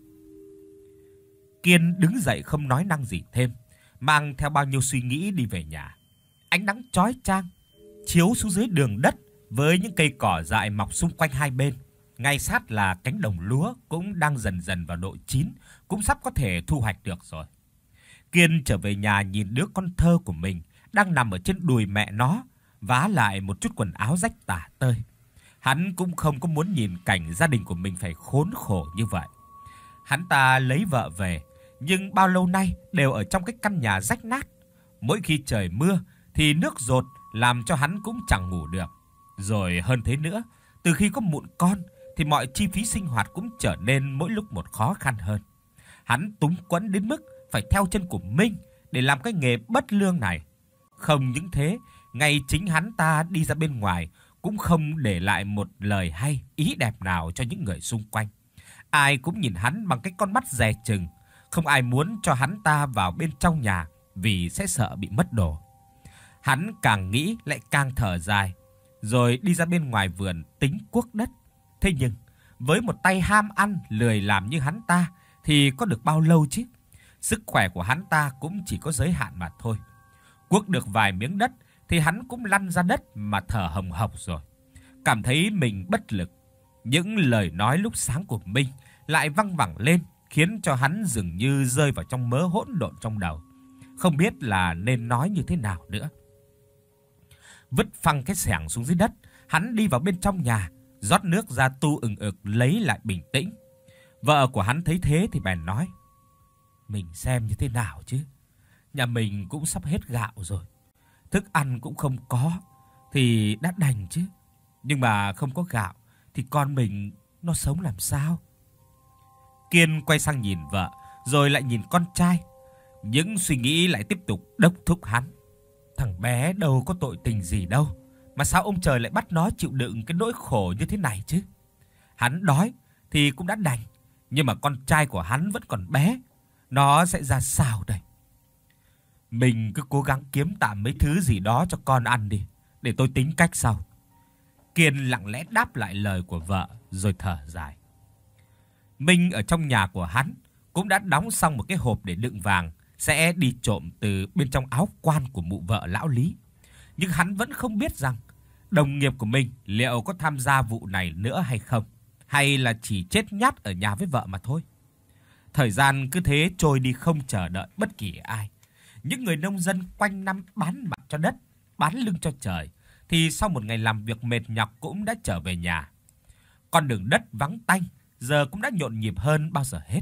Kiên đứng dậy không nói năng gì thêm, mang theo bao nhiêu suy nghĩ đi về nhà. Ánh nắng chói chang chiếu xuống dưới đường đất với những cây cỏ dại mọc xung quanh hai bên. Ngay sát là cánh đồng lúa cũng đang dần dần vào độ chín, cũng sắp có thể thu hoạch được rồi. Kiên trở về nhà nhìn đứa con thơ của mình đang nằm ở trên đùi mẹ nó, vá lại một chút quần áo rách tả tơi. Hắn cũng không có muốn nhìn cảnh gia đình của mình phải khốn khổ như vậy. Hắn ta lấy vợ về, nhưng bao lâu nay đều ở trong cái căn nhà rách nát. Mỗi khi trời mưa thì nước dột làm cho hắn cũng chẳng ngủ được. Rồi hơn thế nữa, từ khi có mụn con thì mọi chi phí sinh hoạt cũng trở nên mỗi lúc một khó khăn hơn. Hắn túng quẫn đến mức phải theo chân của Minh để làm cái nghề bất lương này. Không những thế, ngay chính hắn ta đi ra bên ngoài cũng không để lại một lời hay, ý đẹp nào cho những người xung quanh. Ai cũng nhìn hắn bằng cái con mắt dè chừng, không ai muốn cho hắn ta vào bên trong nhà vì sẽ sợ bị mất đồ. Hắn càng nghĩ lại càng thở dài, rồi đi ra bên ngoài vườn tính cuốc đất. Thế nhưng, với một tay ham ăn lười làm như hắn ta thì có được bao lâu chứ? Sức khỏe của hắn ta cũng chỉ có giới hạn mà thôi. Cuốc được vài miếng đất thì hắn cũng lăn ra đất mà thở hồng hộc rồi. Cảm thấy mình bất lực. Những lời nói lúc sáng của Minh lại văng vẳng lên, khiến cho hắn dường như rơi vào trong mớ hỗn độn trong đầu, không biết là nên nói như thế nào nữa. Vứt phăng cái xẻng xuống dưới đất, hắn đi vào bên trong nhà, rót nước ra tu ừng ực lấy lại bình tĩnh. Vợ của hắn thấy thế thì bèn nói: "Mình xem như thế nào chứ? Nhà mình cũng sắp hết gạo rồi, thức ăn cũng không có thì đã đành chứ. Nhưng mà không có gạo thì con mình nó sống làm sao?" Kiên quay sang nhìn vợ, rồi lại nhìn con trai. Những suy nghĩ lại tiếp tục đốc thúc hắn. Thằng bé đâu có tội tình gì đâu, mà sao ông trời lại bắt nó chịu đựng cái nỗi khổ như thế này chứ? Hắn đói thì cũng đã đành, nhưng mà con trai của hắn vẫn còn bé, nó sẽ ra sao đây? Mình cứ cố gắng kiếm tạm mấy thứ gì đó cho con ăn đi, để tôi tính cách sau. Kiên lặng lẽ đáp lại lời của vợ rồi thở dài. Minh ở trong nhà của hắn cũng đã đóng xong một cái hộp để đựng vàng, sẽ đi trộm từ bên trong áo quan của mụ vợ lão Lý. Nhưng hắn vẫn không biết rằng đồng nghiệp của mình liệu có tham gia vụ này nữa hay không, hay là chỉ chết nhát ở nhà với vợ mà thôi. Thời gian cứ thế trôi đi không chờ đợi bất kỳ ai. Những người nông dân quanh năm bán mặt cho đất, bán lưng cho trời, thì sau một ngày làm việc mệt nhọc cũng đã trở về nhà. Con đường đất vắng tanh giờ cũng đã nhộn nhịp hơn bao giờ hết.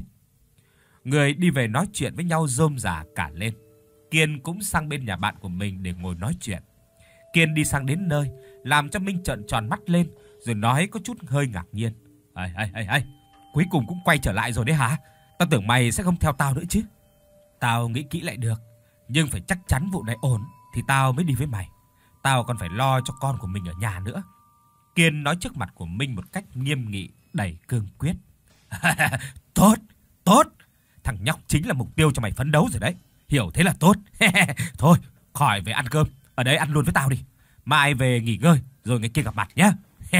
Người đi về nói chuyện với nhau rôm rả cả lên. Kiên cũng sang bên nhà bạn của mình để ngồi nói chuyện. Kiên đi sang đến nơi, làm cho Minh trợn tròn mắt lên, rồi nói có chút hơi ngạc nhiên: "Ê ê ê ê, cuối cùng cũng quay trở lại rồi đấy hả? Tao tưởng mày sẽ không theo tao nữa chứ." "Tao nghĩ kỹ lại được, nhưng phải chắc chắn vụ này ổn thì tao mới đi với mày. Tao còn phải lo cho con của mình ở nhà nữa." Kiên nói trước mặt của Minh một cách nghiêm nghị, đầy cương quyết. "Tốt, tốt. Thằng nhóc chính là mục tiêu cho mày phấn đấu rồi đấy. Hiểu thế là tốt. Thôi, khỏi về ăn cơm, ở đây ăn luôn với tao đi. Mai về nghỉ ngơi rồi ngày kia gặp mặt nhé."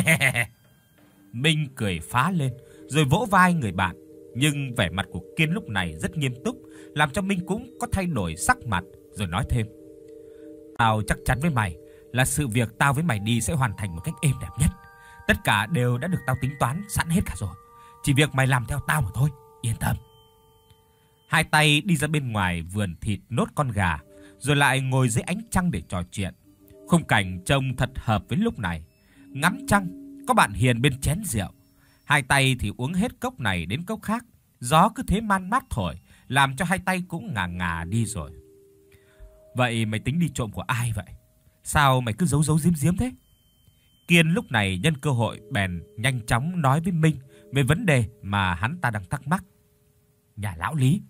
Minh cười phá lên rồi vỗ vai người bạn, nhưng vẻ mặt của Kiên lúc này rất nghiêm túc, làm cho Minh cũng có thay đổi sắc mặt, rồi nói thêm: "Tao chắc chắn với mày là sự việc tao với mày đi sẽ hoàn thành một cách êm đẹp nhất. Tất cả đều đã được tao tính toán sẵn hết cả rồi. Chỉ việc mày làm theo tao mà thôi, yên tâm." Hai tay đi ra bên ngoài vườn thịt nốt con gà, rồi lại ngồi dưới ánh trăng để trò chuyện. Khung cảnh trông thật hợp với lúc này. Ngắm trăng, có bạn Hiền bên chén rượu. Hai tay thì uống hết cốc này đến cốc khác. Gió cứ thế man mát thổi, làm cho hai tay cũng ngà ngà đi rồi. "Vậy mày tính đi trộm của ai vậy? Sao mày cứ giấu giấu giếm giếm thế?" Kiên lúc này nhân cơ hội bèn nhanh chóng nói với Minh về vấn đề mà hắn ta đang thắc mắc. "Nhà lão Lý."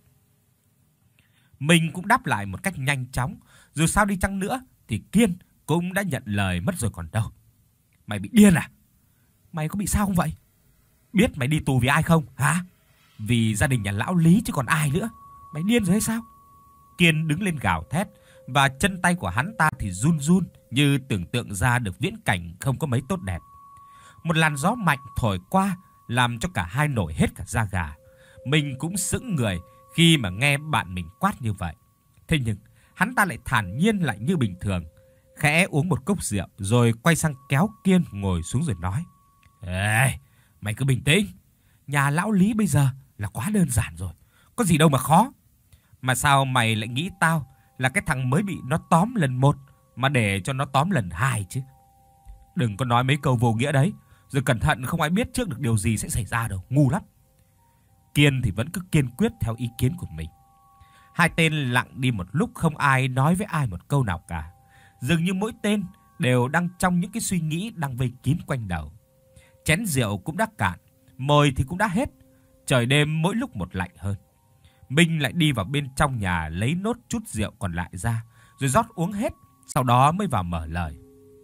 Minh cũng đáp lại một cách nhanh chóng, dù sao đi chăng nữa thì Kiên cũng đã nhận lời mất rồi còn đâu. "Mày bị điên à? Mày có bị sao không vậy? Biết mày đi tù vì ai không hả? Vì gia đình nhà lão Lý chứ còn ai nữa. Mày điên rồi hay sao?" Kiên đứng lên gào thét, và chân tay của hắn ta thì run run như tưởng tượng ra được viễn cảnh không có mấy tốt đẹp. Một làn gió mạnh thổi qua làm cho cả hai nổi hết cả da gà. Mình cũng sững người khi mà nghe bạn mình quát như vậy. Thế nhưng hắn ta lại thản nhiên lại như bình thường, khẽ uống một cốc rượu rồi quay sang kéo Kiên ngồi xuống rồi nói: "Ê, mày cứ bình tĩnh. Nhà lão Lý bây giờ là quá đơn giản rồi, có gì đâu mà khó. Mà sao mày lại nghĩ tao là cái thằng mới bị nó tóm lần một mà để cho nó tóm lần hai chứ? Đừng có nói mấy câu vô nghĩa đấy, rồi cẩn thận không ai biết trước được điều gì sẽ xảy ra đâu, ngu lắm." Kiên thì vẫn cứ kiên quyết theo ý kiến của mình. Hai tên lặng đi một lúc, không ai nói với ai một câu nào cả. Dường như mỗi tên đều đang trong những cái suy nghĩ đang vây kín quanh đầu. Chén rượu cũng đã cạn, mồi thì cũng đã hết. Trời đêm mỗi lúc một lạnh hơn. Minh lại đi vào bên trong nhà lấy nốt chút rượu còn lại ra, rồi rót uống hết, sau đó mới vào mở lời.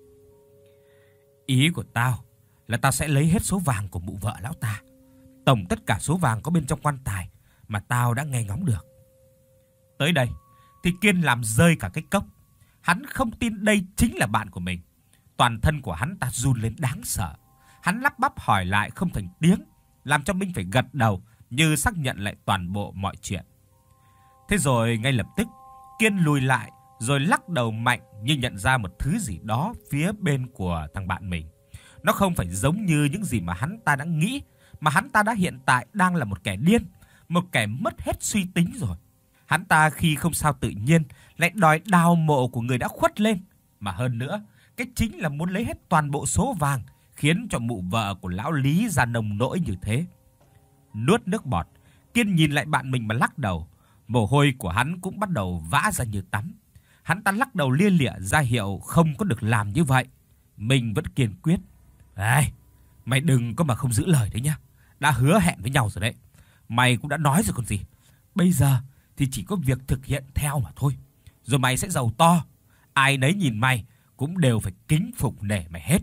"Ý của tao là tao sẽ lấy hết số vàng của mụ vợ lão ta, tổng tất cả số vàng có bên trong quan tài mà tao đã nghe ngóng được." Tới đây thì Kiên làm rơi cả cái cốc. Hắn không tin đây chính là bạn của mình. Toàn thân của hắn ta run lên đáng sợ. Hắn lắp bắp hỏi lại không thành tiếng, làm cho Minh phải gật đầu như xác nhận lại toàn bộ mọi chuyện. Thế rồi ngay lập tức Kiên lùi lại rồi lắc đầu mạnh như nhận ra một thứ gì đó phía bên của thằng bạn mình. Nó không phải giống như những gì mà hắn ta đã nghĩ, mà hắn ta đã hiện tại đang là một kẻ điên, một kẻ mất hết suy tính rồi. Hắn ta khi không sao tự nhiên lại đòi đào mộ của người đã khuất lên, mà hơn nữa cái chính là muốn lấy hết toàn bộ số vàng, khiến cho mụ vợ của lão Lý ra nông nỗi như thế. Nuốt nước bọt, Kiên nhìn lại bạn mình mà lắc đầu, mồ hôi của hắn cũng bắt đầu vã ra như tắm. Hắn ta lắc đầu lia lịa ra hiệu không có được làm như vậy. Mình vẫn kiên quyết. "Ê, mày đừng có mà không giữ lời đấy nhá. Đã hứa hẹn với nhau rồi đấy. Mày cũng đã nói rồi còn gì. Bây giờ thì chỉ có việc thực hiện theo mà thôi. Rồi mày sẽ giàu to. Ai nấy nhìn mày cũng đều phải kính phục nể mày hết."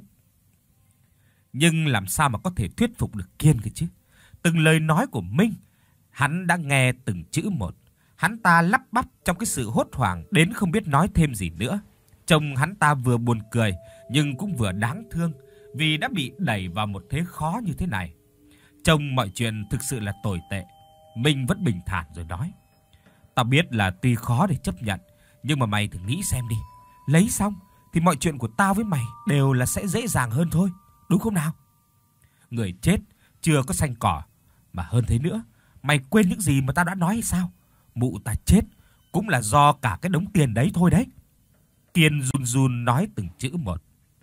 Nhưng làm sao mà có thể thuyết phục được Kiên cơ chứ? Từng lời nói của Minh, hắn đã nghe từng chữ một. Hắn ta lắp bắp trong cái sự hốt hoảng đến không biết nói thêm gì nữa. Trông hắn ta vừa buồn cười nhưng cũng vừa đáng thương vì đã bị đẩy vào một thế khó như thế này. Trông mọi chuyện thực sự là tồi tệ. Minh vẫn bình thản rồi nói: "Tao biết là tuy khó để chấp nhận, nhưng mà mày thử nghĩ xem đi. Lấy xong thì mọi chuyện của tao với mày đều là sẽ dễ dàng hơn thôi, đúng không nào? Người chết chưa có xanh cỏ, mà hơn thế nữa, mày quên những gì mà tao đã nói hay sao? Mụ ta chết cũng là do cả cái đống tiền đấy thôi đấy." Kiên run run nói từng chữ một.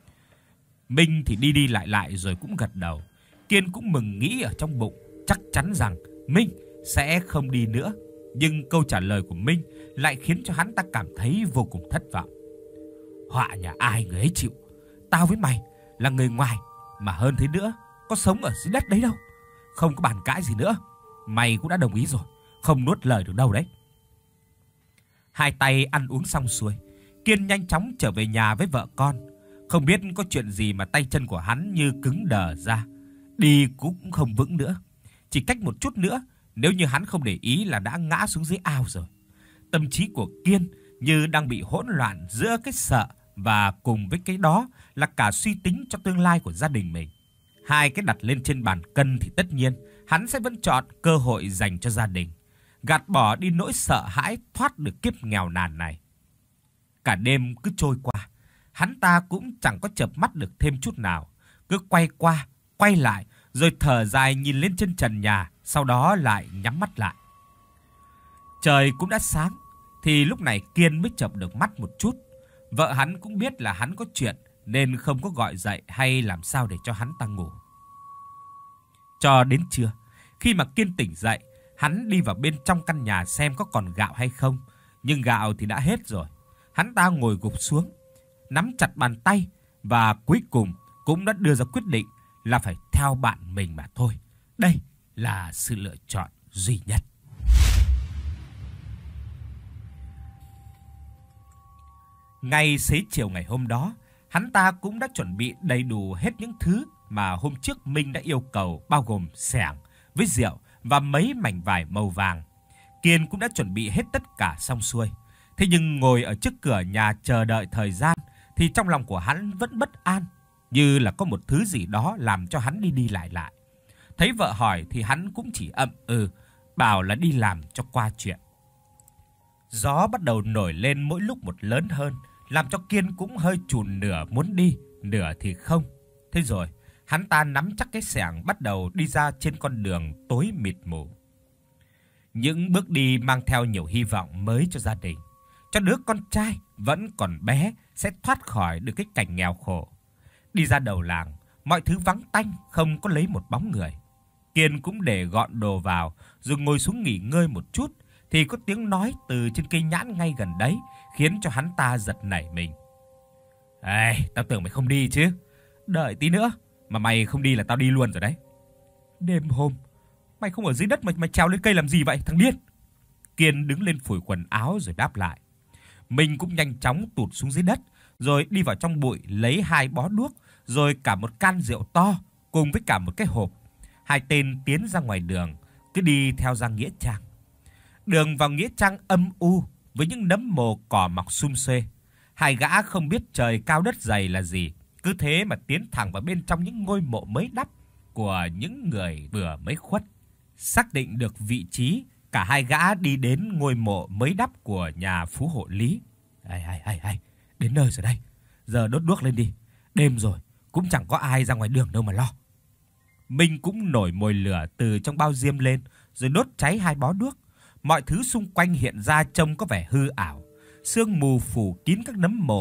Minh thì đi đi lại lại rồi cũng gật đầu. Kiên cũng mừng nghĩ ở trong bụng, chắc chắn rằng Minh sẽ không đi nữa. Nhưng câu trả lời của Minh lại khiến cho hắn ta cảm thấy vô cùng thất vọng. Họa nhà ai người ấy chịu. Tao với mày là người ngoài, mà hơn thế nữa, có sống ở dưới đất đấy đâu. Không có bàn cãi gì nữa. Mày cũng đã đồng ý rồi, không nuốt lời được đâu đấy. Hai tay ăn uống xong xuôi, Kiên nhanh chóng trở về nhà với vợ con. Không biết có chuyện gì mà tay chân của hắn như cứng đờ ra, đi cũng không vững nữa. Chỉ cách một chút nữa, nếu như hắn không để ý là đã ngã xuống dưới ao rồi. Tâm trí của Kiên như đang bị hỗn loạn giữa cái sợ và cùng với cái đó là cả suy tính cho tương lai của gia đình mình. Hai cái đặt lên trên bàn cân thì tất nhiên hắn sẽ vẫn chọn cơ hội dành cho gia đình, gạt bỏ đi nỗi sợ hãi thoát được kiếp nghèo nàn này. Cả đêm cứ trôi qua, hắn ta cũng chẳng có chợp mắt được thêm chút nào, cứ quay qua, quay lại rồi thở dài nhìn lên trên trần nhà, sau đó lại nhắm mắt lại. Trời cũng đã sáng, thì lúc này Kiên mới chợp được mắt một chút. Vợ hắn cũng biết là hắn có chuyện nên không có gọi dậy hay làm sao để cho hắn ta ngủ. Cho đến trưa, khi mà Kiên tỉnh dậy, hắn đi vào bên trong căn nhà xem có còn gạo hay không, nhưng gạo thì đã hết rồi. Hắn ta ngồi gục xuống, nắm chặt bàn tay và cuối cùng cũng đã đưa ra quyết định là phải theo bạn mình mà thôi. Đây là sự lựa chọn duy nhất. Ngay xế chiều ngày hôm đó, hắn ta cũng đã chuẩn bị đầy đủ hết những thứ mà hôm trước Minh đã yêu cầu, bao gồm xẻng với rượu và mấy mảnh vải màu vàng. Kiên cũng đã chuẩn bị hết tất cả xong xuôi. Thế nhưng ngồi ở trước cửa nhà chờ đợi thời gian thì trong lòng của hắn vẫn bất an, như là có một thứ gì đó làm cho hắn đi đi lại lại. Thấy vợ hỏi thì hắn cũng chỉ ậm ừ, bảo là đi làm cho qua chuyện. Gió bắt đầu nổi lên mỗi lúc một lớn hơn, làm cho Kiên cũng hơi chùn nửa muốn đi, nửa thì không. Thế rồi, hắn ta nắm chắc cái xẻng bắt đầu đi ra trên con đường tối mịt mù. Những bước đi mang theo nhiều hy vọng mới cho gia đình, cho đứa con trai vẫn còn bé sẽ thoát khỏi được cái cảnh nghèo khổ. Đi ra đầu làng, mọi thứ vắng tanh, không có lấy một bóng người. Kiên cũng để gọn đồ vào, rồi ngồi xuống nghỉ ngơi một chút, thì có tiếng nói từ trên cây nhãn ngay gần đấy, khiến cho hắn ta giật nảy mình. "Ê, tao tưởng mày không đi chứ. Đợi tí nữa, mà mày không đi là tao đi luôn rồi đấy." "Đêm hôm, mày không ở dưới đất mà mày trèo lên cây làm gì vậy, thằng điên?" Kiên đứng lên phủi quần áo rồi đáp lại. Mình cũng nhanh chóng tụt xuống dưới đất, rồi đi vào trong bụi lấy hai bó đuốc, rồi cả một can rượu to cùng với cả một cái hộp. Hai tên tiến ra ngoài đường, cứ đi theo ra nghĩa trang. Đường vào nghĩa trang âm u với những nấm mồ cỏ mọc sum xuê. Hai gã không biết trời cao đất dày là gì, cứ thế mà tiến thẳng vào bên trong những ngôi mộ mới đắp của những người vừa mới khuất. Xác định được vị trí, cả hai gã đi đến ngôi mộ mới đắp của nhà phú hộ Lý. "Hay hay hay hay, đến nơi rồi đây. Giờ đốt đuốc lên đi. Đêm rồi, cũng chẳng có ai ra ngoài đường đâu mà lo." Mình cũng nổi mồi lửa từ trong bao diêm lên, rồi đốt cháy hai bó đuốc. Mọi thứ xung quanh hiện ra trông có vẻ hư ảo. Sương mù phủ kín các nấm mồ,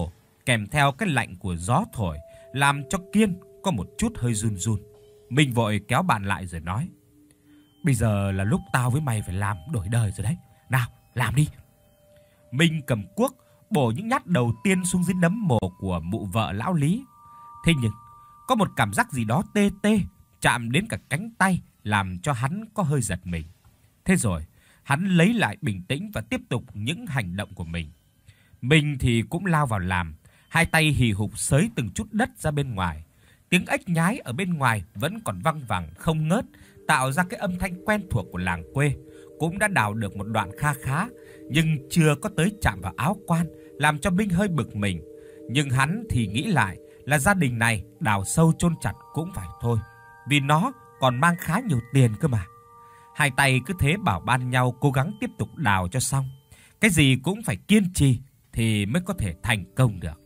kèm theo cái lạnh của gió thổi, làm cho Kiên có một chút hơi run run. Minh vội kéo bạn lại rồi nói: "Bây giờ là lúc tao với mày phải làm đổi đời rồi đấy. Nào, làm đi." Minh cầm cuốc bổ những nhát đầu tiên xuống dưới nấm mồ của mụ vợ lão Lý. Thế nhưng có một cảm giác gì đó tê tê chạm đến cả cánh tay, làm cho hắn có hơi giật mình. Thế rồi, hắn lấy lại bình tĩnh và tiếp tục những hành động của mình. Mình thì cũng lao vào làm, hai tay hì hục xới từng chút đất ra bên ngoài. Tiếng ếch nhái ở bên ngoài vẫn còn văng vẳng không ngớt, tạo ra cái âm thanh quen thuộc của làng quê. Cũng đã đào được một đoạn kha khá, nhưng chưa có tới chạm vào áo quan, làm cho Minh hơi bực mình. Nhưng hắn thì nghĩ lại là gia đình này đào sâu chôn chặt cũng phải thôi, vì nó còn mang khá nhiều tiền cơ mà. Hai tay cứ thế bảo ban nhau cố gắng tiếp tục đào cho xong. Cái gì cũng phải kiên trì thì mới có thể thành công được.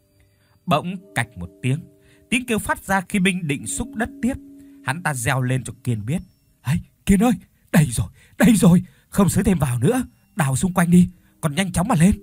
Bỗng cạch một tiếng, tiếng kêu phát ra khi Minh định xúc đất tiếp. Hắn ta reo lên cho Kiên biết: "Ấy, Kiên ơi, đây rồi, đây rồi, không xới thêm vào nữa, đào xung quanh đi, còn nhanh chóng mà lên."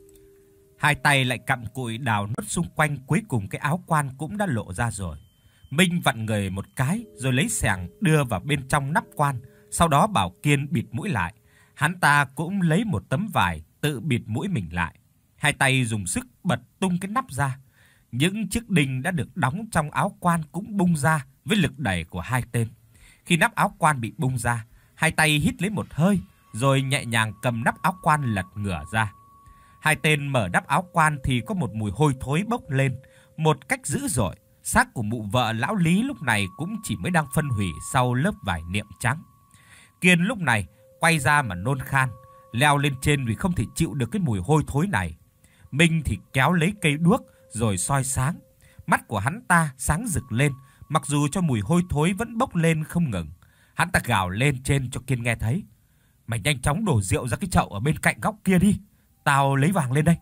Hai tay lại cặm cụi đào nốt xung quanh, cuối cùng cái áo quan cũng đã lộ ra rồi. Minh vặn người một cái rồi lấy xẻng đưa vào bên trong nắp quan, sau đó bảo Kiên bịt mũi lại. Hắn ta cũng lấy một tấm vải tự bịt mũi mình lại. Hai tay dùng sức bật tung cái nắp ra. Những chiếc đinh đã được đóng trong áo quan cũng bung ra với lực đẩy của hai tên. Khi nắp áo quan bị bung ra, hai tay hít lấy một hơi rồi nhẹ nhàng cầm nắp áo quan lật ngửa ra. Hai tên mở nắp áo quan thì có một mùi hôi thối bốc lên một cách dữ dội. Xác của mụ vợ lão Lý lúc này cũng chỉ mới đang phân hủy sau lớp vải niệm trắng. Kiên lúc này quay ra mà nôn khan, leo lên trên vì không thể chịu được cái mùi hôi thối này. Minh thì kéo lấy cây đuốc rồi soi sáng. Mắt của hắn ta sáng rực lên, mặc dù cho mùi hôi thối vẫn bốc lên không ngừng. Hắn ta gào lên trên cho Kiên nghe thấy: "Mày nhanh chóng đổ rượu ra cái chậu ở bên cạnh góc kia đi, tao lấy vàng lên đây."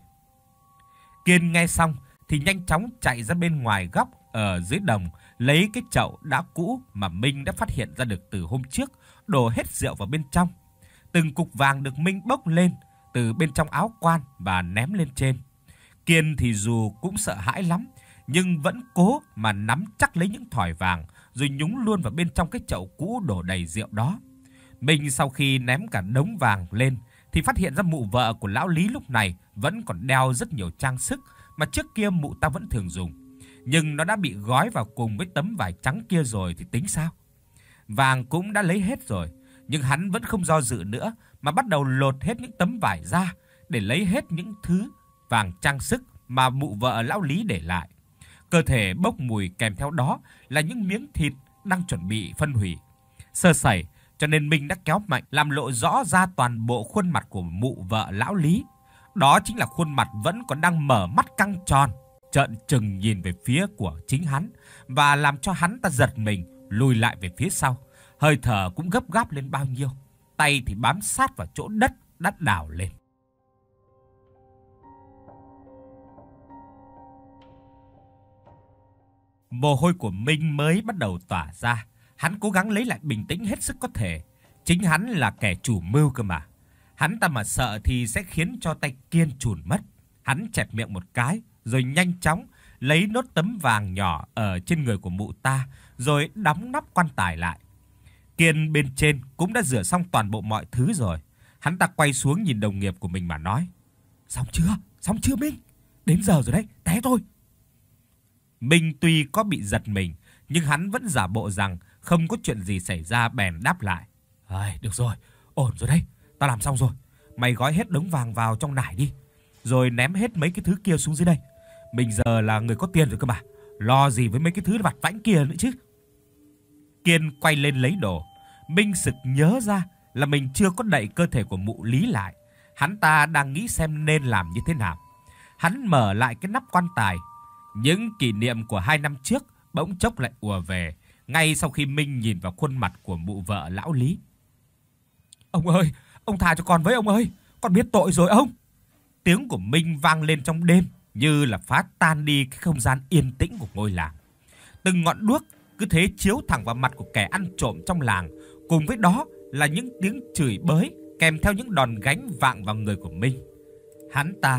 Kiên nghe xong thì nhanh chóng chạy ra bên ngoài góc ở dưới đồng, lấy cái chậu đã cũ mà Minh đã phát hiện ra được từ hôm trước, đổ hết rượu vào bên trong. Từng cục vàng được Minh bốc lên từ bên trong áo quan và ném lên trên. Kiên thì dù cũng sợ hãi lắm, nhưng vẫn cố mà nắm chắc lấy những thỏi vàng rồi nhúng luôn vào bên trong cái chậu cũ đổ đầy rượu đó. Minh sau khi ném cả đống vàng lên thì phát hiện ra mụ vợ của lão Lý lúc này vẫn còn đeo rất nhiều trang sức mà trước kia mụ ta vẫn thường dùng. Nhưng nó đã bị gói vào cùng với tấm vải trắng kia rồi thì tính sao? Vàng cũng đã lấy hết rồi, nhưng hắn vẫn không do dự nữa mà bắt đầu lột hết những tấm vải ra để lấy hết những thứ vàng trang sức mà mụ vợ lão Lý để lại. Cơ thể bốc mùi, kèm theo đó là những miếng thịt đang chuẩn bị phân hủy. Sơ sẩy cho nên Minh đã kéo mạnh làm lộ rõ ra toàn bộ khuôn mặt của mụ vợ lão Lý. Đó chính là khuôn mặt vẫn còn đang mở mắt căng tròn, trợn trừng nhìn về phía của chính hắn, và làm cho hắn ta giật mình lùi lại về phía sau. Hơi thở cũng gấp gáp lên bao nhiêu, tay thì bám sát vào chỗ đất đã đào lên. Mồ hôi của Minh mới bắt đầu tỏa ra. Hắn cố gắng lấy lại bình tĩnh hết sức có thể. Chính hắn là kẻ chủ mưu cơ mà. Hắn ta mà sợ thì sẽ khiến cho tay Kiên chùn mất. Hắn chẹp miệng một cái rồi nhanh chóng lấy nốt tấm vàng nhỏ ở trên người của mụ ta rồi đóng nắp quan tài lại. Kiên bên trên cũng đã rửa xong toàn bộ mọi thứ rồi. Hắn ta quay xuống nhìn đồng nghiệp của mình mà nói: "Xong chưa? Xong chưa Minh? Đến giờ rồi đấy, té thôi." Minh tuy có bị giật mình, nhưng hắn vẫn giả bộ rằng không có chuyện gì xảy ra, bèn đáp lại: "Ơi, được rồi, ổn rồi đấy, tao làm xong rồi. Mày gói hết đống vàng vào trong nải đi, rồi ném hết mấy cái thứ kia xuống dưới đây. Mình giờ là người có tiền rồi cơ mà, lo gì với mấy cái thứ vặt vãnh kia nữa chứ." Kiên quay lên lấy đồ. Minh sực nhớ ra là mình chưa có đậy cơ thể của mụ Lý lại. Hắn ta đang nghĩ xem nên làm như thế nào. Hắn mở lại cái nắp quan tài. Những kỷ niệm của hai năm trước bỗng chốc lại ùa về, ngay sau khi Minh nhìn vào khuôn mặt của mụ vợ lão Lý. "Ông ơi, ông tha cho con với ông ơi, con biết tội rồi ông." Tiếng của Minh vang lên trong đêm như là phá tan đi cái không gian yên tĩnh của ngôi làng. Từng ngọn đuốc cứ thế chiếu thẳng vào mặt của kẻ ăn trộm trong làng, cùng với đó là những tiếng chửi bới kèm theo những đòn gánh vạng vào người của Minh. Hắn ta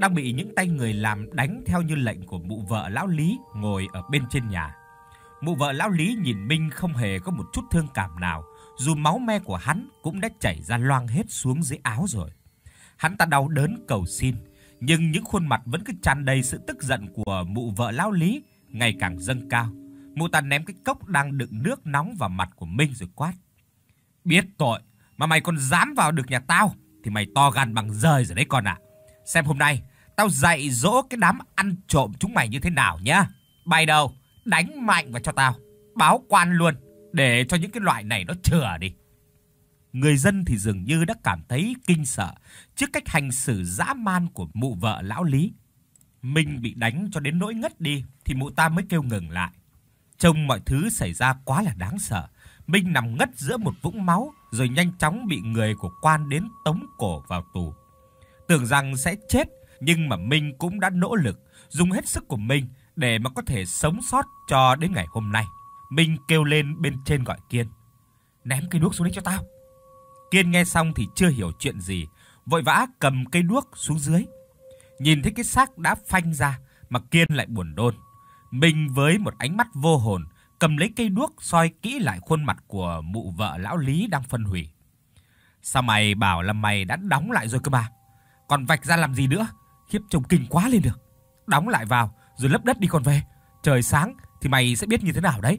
đang bị những tay người làm đánh theo như lệnh của mụ vợ lão Lý ngồi ở bên trên nhà. Mụ vợ lão Lý nhìn Minh không hề có một chút thương cảm nào, dù máu me của hắn cũng đã chảy ra loang hết xuống dưới áo rồi. Hắn ta đau đớn cầu xin, nhưng những khuôn mặt vẫn cứ tràn đầy sự tức giận của mụ vợ lão Lý ngày càng dâng cao. Mụ ta ném cái cốc đang đựng nước nóng vào mặt của Minh rồi quát: "Biết tội mà mày còn dám vào được nhà tao thì mày to gan bằng rời rồi đấy con ạ. Xem hôm nay tao dạy dỗ cái đám ăn trộm chúng mày như thế nào nhá. Bay đâu, đánh mạnh vào cho tao, báo quan luôn, để cho những cái loại này nó chừa đi." Người dân thì dường như đã cảm thấy kinh sợ trước cách hành xử dã man của mụ vợ lão Lý. Minh bị đánh cho đến nỗi ngất đi thì mụ ta mới kêu ngừng lại. Trông mọi thứ xảy ra quá là đáng sợ. Minh nằm ngất giữa một vũng máu rồi nhanh chóng bị người của quan đến tống cổ vào tù. Tưởng rằng sẽ chết, nhưng mà Minh cũng đã nỗ lực, dùng hết sức của mình để mà có thể sống sót cho đến ngày hôm nay. Minh kêu lên bên trên gọi Kiên: "Ném cây đuốc xuống đây cho tao." Kiên nghe xong thì chưa hiểu chuyện gì, vội vã cầm cây đuốc xuống dưới. Nhìn thấy cái xác đã phanh ra mà Kiên lại buồn nôn. Minh với một ánh mắt vô hồn cầm lấy cây đuốc soi kỹ lại khuôn mặt của mụ vợ lão Lý đang phân hủy. "Sao mày bảo là mày đã đóng lại rồi cơ mà, còn vạch ra làm gì nữa? Khiếp, trông kinh quá lên được. Đóng lại vào rồi lấp đất đi còn về. Trời sáng thì mày sẽ biết như thế nào đấy."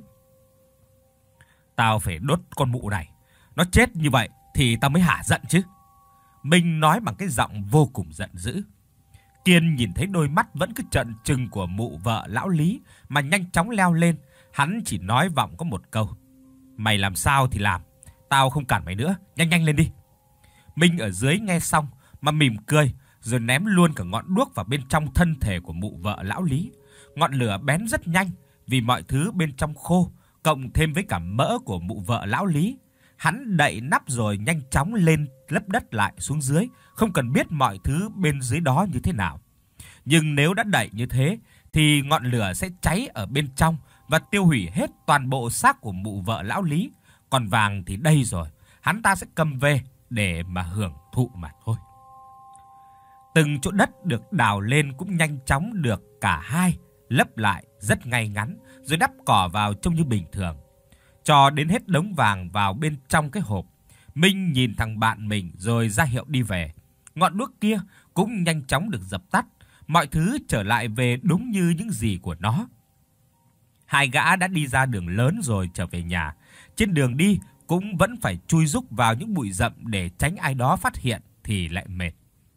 "Tao phải đốt con mụ này, nó chết như vậy thì tao mới hả giận chứ." Minh nói bằng cái giọng vô cùng giận dữ. Kiên nhìn thấy đôi mắt vẫn cứ trợn trừng của mụ vợ lão Lý mà nhanh chóng leo lên. Hắn chỉ nói vọng có một câu: "Mày làm sao thì làm, tao không cản mày nữa, nhanh nhanh lên đi." Minh ở dưới nghe xong mà mỉm cười, rồi ném luôn cả ngọn đuốc vào bên trong thân thể của mụ vợ lão Lý. Ngọn lửa bén rất nhanh vì mọi thứ bên trong khô, cộng thêm với cả mỡ của mụ vợ lão Lý. Hắn đậy nắp rồi nhanh chóng lên lấp đất lại xuống dưới, không cần biết mọi thứ bên dưới đó như thế nào. Nhưng nếu đã đậy như thế thì ngọn lửa sẽ cháy ở bên trong và tiêu hủy hết toàn bộ xác của mụ vợ lão Lý. Còn vàng thì đây rồi, hắn ta sẽ cầm về để mà hưởng thụ mà thôi. Từng chỗ đất được đào lên cũng nhanh chóng được cả hai lấp lại rất ngay ngắn, rồi đắp cỏ vào trông như bình thường. Cho đến hết đống vàng vào bên trong cái hộp, Minh nhìn thằng bạn mình rồi ra hiệu đi về. Ngọn đuốc kia cũng nhanh chóng được dập tắt, mọi thứ trở lại về đúng như những gì của nó. Hai gã đã đi ra đường lớn rồi trở về nhà. Trên đường đi cũng vẫn phải chui rúc vào những bụi rậm để tránh ai đó phát hiện thì lại mệt.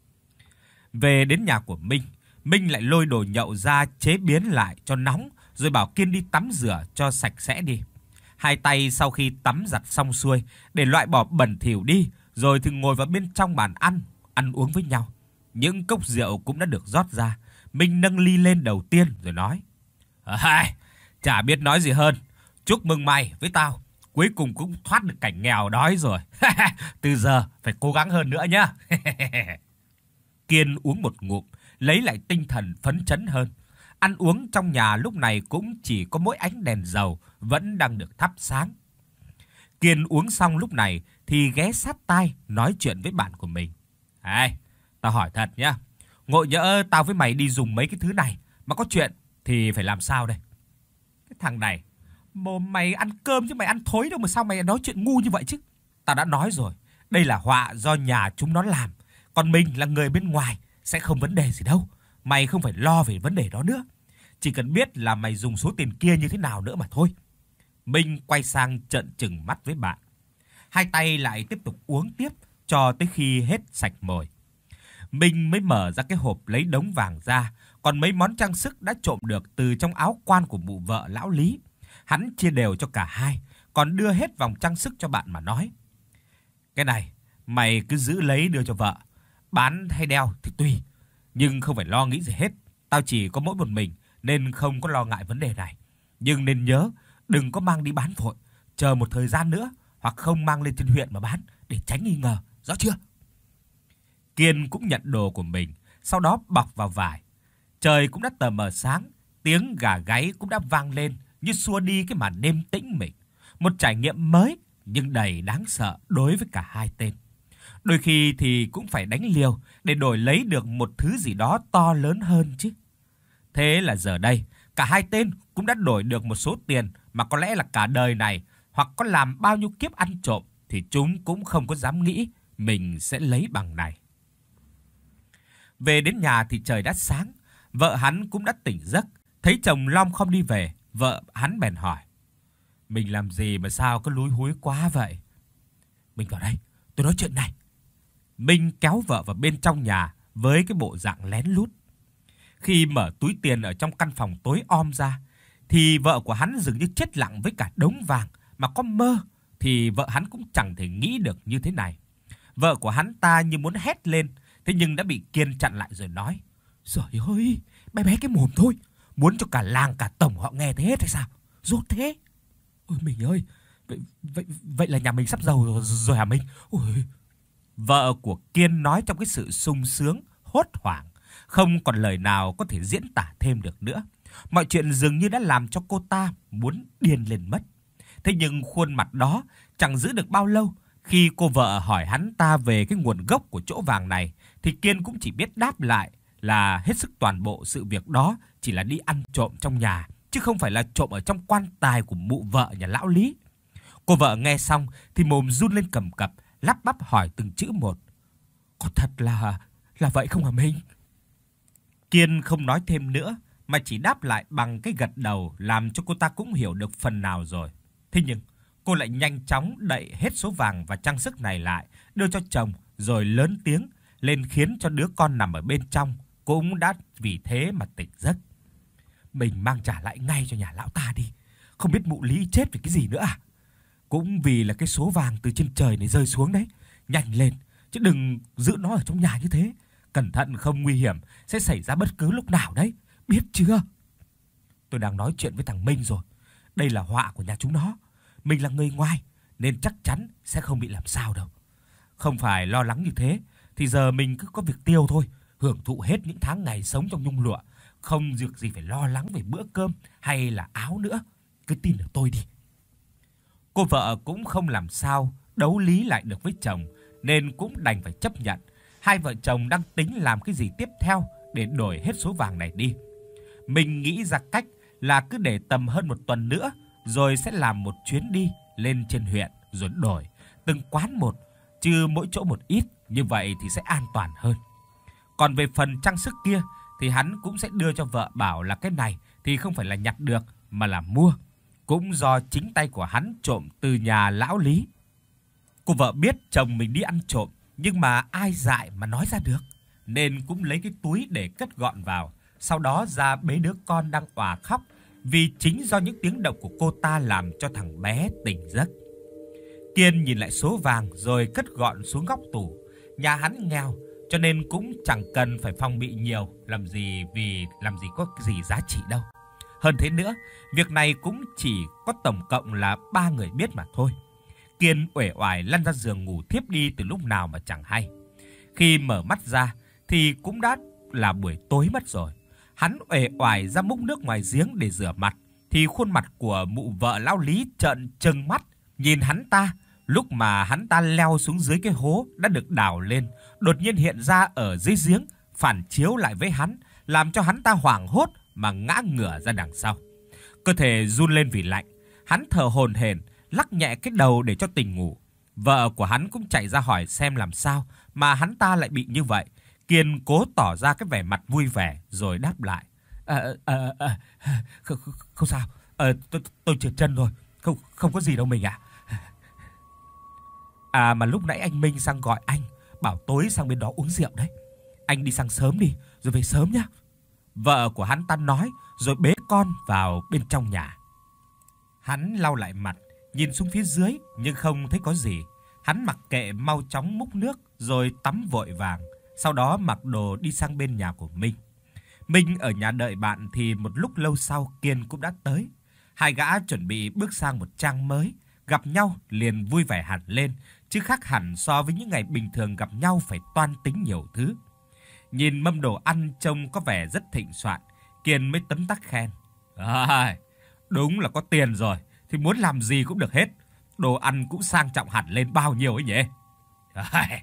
Về đến nhà của Minh, Minh lại lôi đồ nhậu ra chế biến lại cho nóng, rồi bảo Kiên đi tắm rửa cho sạch sẽ đi. Hai tay sau khi tắm giặt xong xuôi để loại bỏ bẩn thỉu đi, rồi thì ngồi vào bên trong bàn ăn, ăn uống với nhau. Những cốc rượu cũng đã được rót ra. Minh nâng ly lên đầu tiên rồi nói: "Hai, chả biết nói gì hơn. Chúc mừng mày với tao, cuối cùng cũng thoát được cảnh nghèo đói rồi. Từ giờ phải cố gắng hơn nữa nhá." Kiên uống một ngụm, lấy lại tinh thần phấn chấn hơn. Ăn uống trong nhà lúc này cũng chỉ có mỗi ánh đèn dầu vẫn đang được thắp sáng. Kiên uống xong lúc này thì ghé sát tai nói chuyện với bạn của mình: "Này, tao hỏi thật nhá, ngộ nhỡ tao với mày đi dùng mấy cái thứ này mà có chuyện thì phải làm sao đây?" "Cái thằng này, mồm mày ăn cơm chứ mày ăn thối đâu mà sao mày nói chuyện ngu như vậy chứ? Tao đã nói rồi, đây là họa do nhà chúng nó làm, còn mình là người bên ngoài sẽ không vấn đề gì đâu. Mày không phải lo về vấn đề đó nữa. Chỉ cần biết là mày dùng số tiền kia như thế nào nữa mà thôi." Minh quay sang trợn trừng mắt với bạn. Hai tay lại tiếp tục uống tiếp cho tới khi hết sạch mồi. Minh mới mở ra cái hộp lấy đống vàng ra, còn mấy món trang sức đã trộm được từ trong áo quan của mụ vợ lão Lý. Hắn chia đều cho cả hai, còn đưa hết vòng trang sức cho bạn mà nói: "Cái này mày cứ giữ lấy đưa cho vợ, bán hay đeo thì tùy, nhưng không phải lo nghĩ gì hết. Tao chỉ có mỗi một mình nên không có lo ngại vấn đề này. Nhưng nên nhớ, đừng có mang đi bán vội, chờ một thời gian nữa, hoặc không mang lên trên huyện mà bán để tránh nghi ngờ, rõ chưa?" Kiên cũng nhận đồ của mình, sau đó bọc vào vải. Trời cũng đã tờ mờ sáng, tiếng gà gáy cũng đã vang lên như xua đi cái màn đêm tĩnh mịch. Một trải nghiệm mới nhưng đầy đáng sợ đối với cả hai tên. Đôi khi thì cũng phải đánh liều để đổi lấy được một thứ gì đó to lớn hơn chứ. Thế là giờ đây, cả hai tên cũng đã đổi được một số tiền mà có lẽ là cả đời này hoặc có làm bao nhiêu kiếp ăn trộm thì chúng cũng không có dám nghĩ mình sẽ lấy bằng này. Về đến nhà thì trời đã sáng, vợ hắn cũng đã tỉnh giấc, thấy chồng lom khom đi về, vợ hắn bèn hỏi: "Mình làm gì mà sao cứ lúi húi quá vậy?" "Mình vào đây, tôi nói chuyện này." Minh kéo vợ vào bên trong nhà với cái bộ dạng lén lút. Khi mở túi tiền ở trong căn phòng tối om ra thì vợ của hắn dường như chết lặng với cả đống vàng, mà có mơ thì vợ hắn cũng chẳng thể nghĩ được như thế này. Vợ của hắn ta như muốn hét lên, thế nhưng đã bị Kiên chặn lại rồi nói: "Giời ơi, bé bé cái mồm thôi, muốn cho cả làng cả tổng họ nghe thấy hết hay sao? Dốt thế." "Ôi mình ơi, vậy vậy vậy là nhà mình sắp giàu rồi, rồi hả Minh?" Ôi. Vợ của Kiên nói trong cái sự sung sướng, hốt hoảng, không còn lời nào có thể diễn tả thêm được nữa. Mọi chuyện dường như đã làm cho cô ta muốn điên lên mất. Thế nhưng khuôn mặt đó chẳng giữ được bao lâu. Khi cô vợ hỏi hắn ta về cái nguồn gốc của chỗ vàng này thì Kiên cũng chỉ biết đáp lại là hết sức toàn bộ sự việc đó chỉ là đi ăn trộm trong nhà, chứ không phải là trộm ở trong quan tài của mụ vợ nhà lão Lý. Cô vợ nghe xong thì mồm run lên cầm cập, lắp bắp hỏi từng chữ một: "Có thật là là vậy không hả Minh?" Kiên không nói thêm nữa mà chỉ đáp lại bằng cái gật đầu, làm cho cô ta cũng hiểu được phần nào rồi. Thế nhưng cô lại nhanh chóng đậy hết số vàng và trang sức này lại, đưa cho chồng rồi lớn tiếng lên khiến cho đứa con nằm ở bên trong cũng đã vì thế mà tỉnh giấc. "Mình mang trả lại ngay cho nhà lão ta đi, không biết mụ Lý chết vì cái gì nữa à? Cũng vì là cái số vàng từ trên trời này rơi xuống đấy, nhanh lên chứ đừng giữ nó ở trong nhà như thế, cẩn thận không nguy hiểm sẽ xảy ra bất cứ lúc nào đấy, biết chưa?" "Tôi đang nói chuyện với thằng Minh rồi, đây là họa của nhà chúng nó, mình là người ngoài nên chắc chắn sẽ không bị làm sao đâu. Không phải lo lắng như thế thì giờ mình cứ có việc tiêu thôi, hưởng thụ hết những tháng ngày sống trong nhung lụa, không việc gì phải lo lắng về bữa cơm hay là áo nữa, cứ tin ở tôi đi." Cô vợ cũng không làm sao đấu lý lại được với chồng nên cũng đành phải chấp nhận. Hai vợ chồng đang tính làm cái gì tiếp theo để đổi hết số vàng này đi. Mình nghĩ ra cách là cứ để tầm hơn một tuần nữa rồi sẽ làm một chuyến đi lên trên huyện rồi đổi từng quán một, chứ mỗi chỗ một ít, như vậy thì sẽ an toàn hơn. Còn về phần trang sức kia thì hắn cũng sẽ đưa cho vợ, bảo là cái này thì không phải là nhặt được mà là mua, cũng do chính tay của hắn trộm từ nhà lão Lý. Cô vợ biết chồng mình đi ăn trộm nhưng mà ai dại mà nói ra được, nên cũng lấy cái túi để cất gọn vào, sau đó ra bế đứa con đang òa khóc vì chính do những tiếng động của cô ta làm cho thằng bé tỉnh giấc. Kiên nhìn lại số vàng rồi cất gọn xuống góc tủ. Nhà hắn nghèo cho nên cũng chẳng cần phải phòng bị nhiều, làm gì vì làm gì có cái gì giá trị đâu. Hơn thế nữa, việc này cũng chỉ có tổng cộng là ba người biết mà thôi. Kiên uể oải lăn ra giường ngủ thiếp đi từ lúc nào mà chẳng hay. Khi mở mắt ra thì cũng đã là buổi tối mất rồi. Hắn uể oải ra múc nước ngoài giếng để rửa mặt thì khuôn mặt của mụ vợ lão Lý trợn trừng mắt nhìn hắn ta. Lúc mà hắn ta leo xuống dưới cái hố đã được đào lên, đột nhiên hiện ra ở dưới giếng, phản chiếu lại với hắn, làm cho hắn ta hoảng hốt mà ngã ngửa ra đằng sau. Cơ thể run lên vì lạnh, hắn thở hổn hển, lắc nhẹ cái đầu để cho tỉnh ngủ. Vợ của hắn cũng chạy ra hỏi xem làm sao mà hắn ta lại bị như vậy. Kiên cố tỏ ra cái vẻ mặt vui vẻ rồi đáp lại: "À, à, à, không, không, không sao, à, tôi, tôi trượt chân rồi, không, không có gì đâu mình ạ." "À mà lúc nãy anh Minh sang gọi anh, bảo tối sang bên đó uống rượu đấy. Anh đi sang sớm đi, rồi về sớm nhá." Vợ của hắn ta nói rồi bế con vào bên trong nhà. Hắn lau lại mặt, nhìn xuống phía dưới nhưng không thấy có gì. Hắn mặc kệ mau chóng múc nước rồi tắm vội vàng, sau đó mặc đồ đi sang bên nhà của Minh. Minh ở nhà đợi bạn thì một lúc lâu sau Kiên cũng đã tới. Hai gã chuẩn bị bước sang một trang mới, gặp nhau liền vui vẻ hẳn lên, chứ khác hẳn so với những ngày bình thường gặp nhau phải toan tính nhiều thứ. Nhìn mâm đồ ăn trông có vẻ rất thịnh soạn, Kiên mới tấm tắc khen: "À, đúng là có tiền rồi thì muốn làm gì cũng được hết. Đồ ăn cũng sang trọng hẳn lên bao nhiêu ấy nhỉ?" À,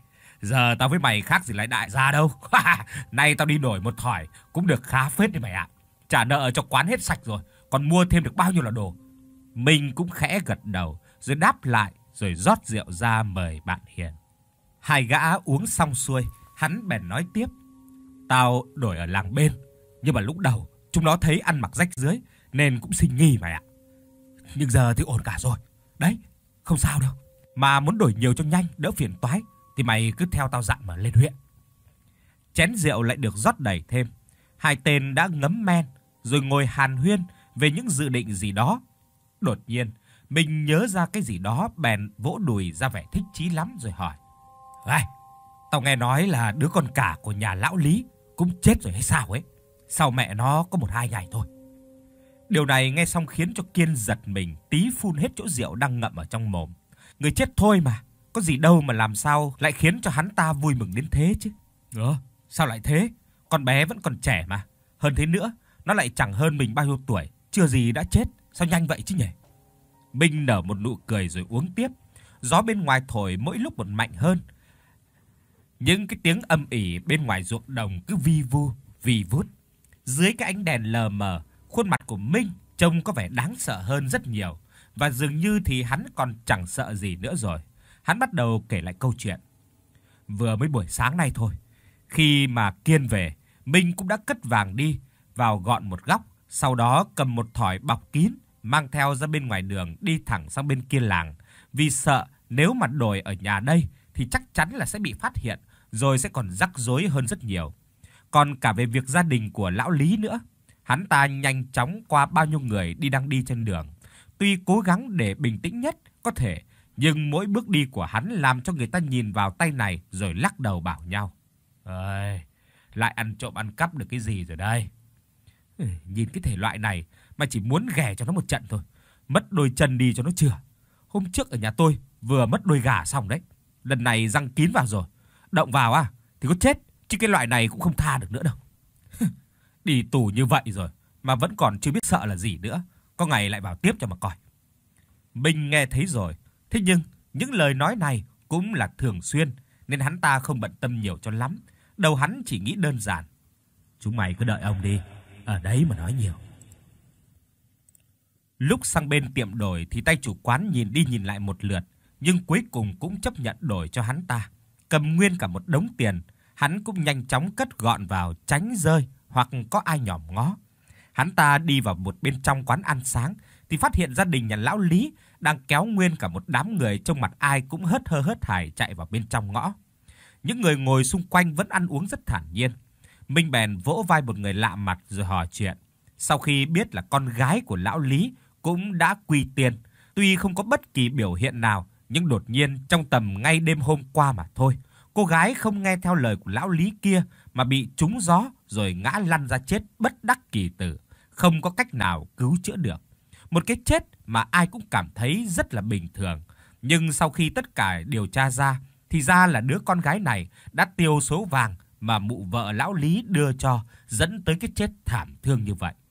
Giờ tao với mày khác gì lại đại gia đâu. Nay tao đi đổi một thỏi cũng được khá phết đấy mày ạ. Trả nợ cho quán hết sạch rồi, còn mua thêm được bao nhiêu là đồ. Mình cũng khẽ gật đầu rồi đáp lại, rồi rót rượu ra mời bạn Hiền. Hai gã uống xong xuôi, hắn bèn nói tiếp. Tao đổi ở làng bên, nhưng mà lúc đầu chúng nó thấy ăn mặc rách rưới nên cũng sinh nghi mày ạ. Nhưng giờ thì ổn cả rồi. Đấy, không sao đâu. Mà muốn đổi nhiều cho nhanh, đỡ phiền toái thì mày cứ theo tao dặn mà lên huyện. Chén rượu lại được rót đầy thêm. Hai tên đã ngấm men rồi ngồi hàn huyên về những dự định gì đó. Đột nhiên, mình nhớ ra cái gì đó bèn vỗ đùi ra vẻ thích chí lắm rồi hỏi. Này, tao nghe nói là đứa con cả của nhà lão Lý cũng chết rồi hay sao ấy? Sao mẹ nó có một hai ngày thôi? Điều này nghe xong khiến cho Kiên giật mình, tí phun hết chỗ rượu đang ngậm ở trong mồm. Người chết thôi mà, có gì đâu mà làm sao lại khiến cho hắn ta vui mừng đến thế chứ? Ờ, sao lại thế? Con bé vẫn còn trẻ mà. Hơn thế nữa, nó lại chẳng hơn mình bao nhiêu tuổi, chưa gì đã chết, sao nhanh vậy chứ nhỉ? Minh nở một nụ cười rồi uống tiếp. Gió bên ngoài thổi mỗi lúc một mạnh hơn. Những cái tiếng âm ỉ bên ngoài ruộng đồng cứ vi vu, vi vút. Dưới cái ánh đèn lờ mờ, khuôn mặt của Minh trông có vẻ đáng sợ hơn rất nhiều. Và dường như thì hắn còn chẳng sợ gì nữa rồi. Hắn bắt đầu kể lại câu chuyện. Vừa mới buổi sáng nay thôi, khi mà Kiên về, Minh cũng đã cất vàng đi, vào gọn một góc, sau đó cầm một thỏi bọc kín, mang theo ra bên ngoài đường đi thẳng sang bên kia làng. Vì sợ nếu mà đổi ở nhà đây thì chắc chắn là sẽ bị phát hiện, rồi sẽ còn rắc rối hơn rất nhiều. Còn cả về việc gia đình của lão Lý nữa, hắn ta nhanh chóng qua bao nhiêu người đi đang đi trên đường. Tuy cố gắng để bình tĩnh nhất có thể, nhưng mỗi bước đi của hắn làm cho người ta nhìn vào tay này rồi lắc đầu bảo nhau. Ơi, lại ăn trộm ăn cắp được cái gì rồi đây? Nhìn cái thể loại này mà chỉ muốn ghè cho nó một trận thôi. Mất đôi chân đi cho nó chừa. Hôm trước ở nhà tôi vừa mất đôi gà xong đấy. Lần này răng kín vào rồi. Động vào à thì có chết, chứ cái loại này cũng không tha được nữa đâu. Đi tù như vậy rồi mà vẫn còn chưa biết sợ là gì nữa. Có ngày lại vào tiếp cho mà coi. Mình nghe thấy rồi. Thế nhưng những lời nói này cũng là thường xuyên, nên hắn ta không bận tâm nhiều cho lắm. Đầu hắn chỉ nghĩ đơn giản. Chúng mày cứ đợi ông đi, ở đấy mà nói nhiều. Lúc sang bên tiệm đổi thì tay chủ quán nhìn đi nhìn lại một lượt, nhưng cuối cùng cũng chấp nhận đổi cho hắn ta. Cầm nguyên cả một đống tiền, hắn cũng nhanh chóng cất gọn vào tránh rơi hoặc có ai nhòm ngó. Hắn ta đi vào một bên trong quán ăn sáng thì phát hiện gia đình nhà lão Lý đang kéo nguyên cả một đám người, trông mặt ai cũng hớt hơ hớt hải chạy vào bên trong ngõ. Những người ngồi xung quanh vẫn ăn uống rất thản nhiên. Minh bèn vỗ vai một người lạ mặt rồi hỏi chuyện. Sau khi biết là con gái của lão Lý cũng đã quy tiền, tuy không có bất kỳ biểu hiện nào, nhưng đột nhiên trong tầm ngay đêm hôm qua mà thôi, cô gái không nghe theo lời của lão Lý kia mà bị trúng gió rồi ngã lăn ra chết bất đắc kỳ tử, không có cách nào cứu chữa được. Một cái chết mà ai cũng cảm thấy rất là bình thường, nhưng sau khi tất cả điều tra ra thì ra là đứa con gái này đã tiêu số vàng mà mụ vợ lão Lý đưa cho, dẫn tới cái chết thảm thương như vậy.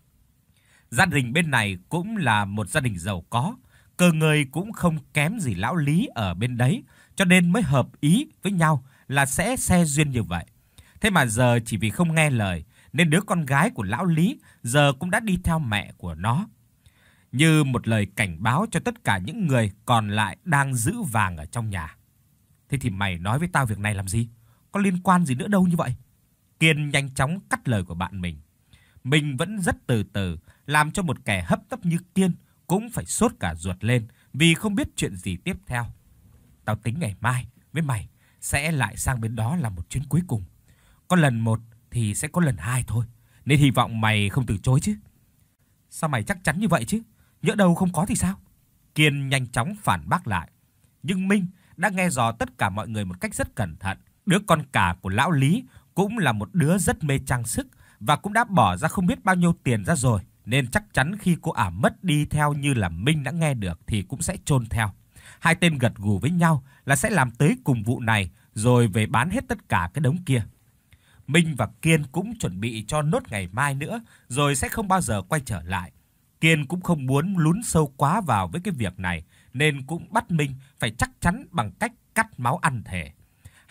Gia đình bên này cũng là một gia đình giàu có, cơ ngơi cũng không kém gì lão Lý ở bên đấy, cho nên mới hợp ý với nhau là sẽ xe duyên như vậy. Thế mà giờ chỉ vì không nghe lời nên đứa con gái của lão Lý giờ cũng đã đi theo mẹ của nó, như một lời cảnh báo cho tất cả những người còn lại đang giữ vàng ở trong nhà. Thế thì mày nói với tao việc này làm gì? Có liên quan gì nữa đâu như vậy? Kiên nhanh chóng cắt lời của bạn mình. Mình vẫn rất từ từ, làm cho một kẻ hấp tấp như Kiên cũng phải sốt cả ruột lên vì không biết chuyện gì tiếp theo. Tao tính ngày mai với mày sẽ lại sang bên đó làm một chuyến cuối cùng. Có lần một thì sẽ có lần hai thôi, nên hy vọng mày không từ chối chứ. Sao mày chắc chắn như vậy chứ? Nhỡ đâu không có thì sao? Kiên nhanh chóng phản bác lại. Nhưng Minh đã nghe dò tất cả mọi người một cách rất cẩn thận. Đứa con cả của lão Lý cũng là một đứa rất mê trang sức và cũng đã bỏ ra không biết bao nhiêu tiền ra rồi, nên chắc chắn khi cô ả mất đi theo như là Minh đã nghe được thì cũng sẽ chôn theo. Hai tên gật gù với nhau là sẽ làm tới cùng vụ này rồi về bán hết tất cả cái đống kia. Minh và Kiên cũng chuẩn bị cho nốt ngày mai nữa rồi sẽ không bao giờ quay trở lại. Kiên cũng không muốn lún sâu quá vào với cái việc này nên cũng bắt Minh phải chắc chắn bằng cách cắt máu ăn thể.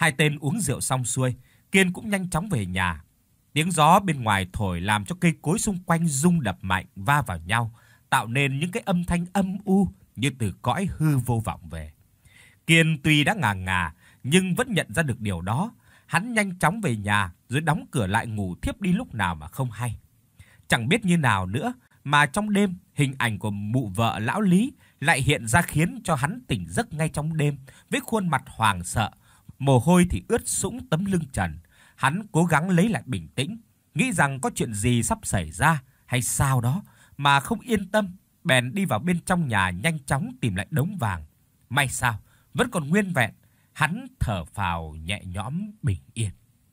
Hai tên uống rượu xong xuôi, Kiên cũng nhanh chóng về nhà. Tiếng gió bên ngoài thổi làm cho cây cối xung quanh rung đập mạnh va vào nhau, tạo nên những cái âm thanh âm u như từ cõi hư vô vọng về. Kiên tuy đã ngà ngà nhưng vẫn nhận ra được điều đó. Hắn nhanh chóng về nhà rồi đóng cửa lại ngủ thiếp đi lúc nào mà không hay. Chẳng biết như nào nữa mà trong đêm, hình ảnh của mụ vợ lão Lý lại hiện ra khiến cho hắn tỉnh giấc ngay trong đêm với khuôn mặt hoảng sợ, mồ hôi thì ướt sũng tấm lưng trần. Hắn cố gắng lấy lại bình tĩnh, nghĩ rằng có chuyện gì sắp xảy ra hay sao đó mà không yên tâm, bèn đi vào bên trong nhà nhanh chóng tìm lại đống vàng. May sao vẫn còn nguyên vẹn, hắn thở phào nhẹ nhõm bình yên.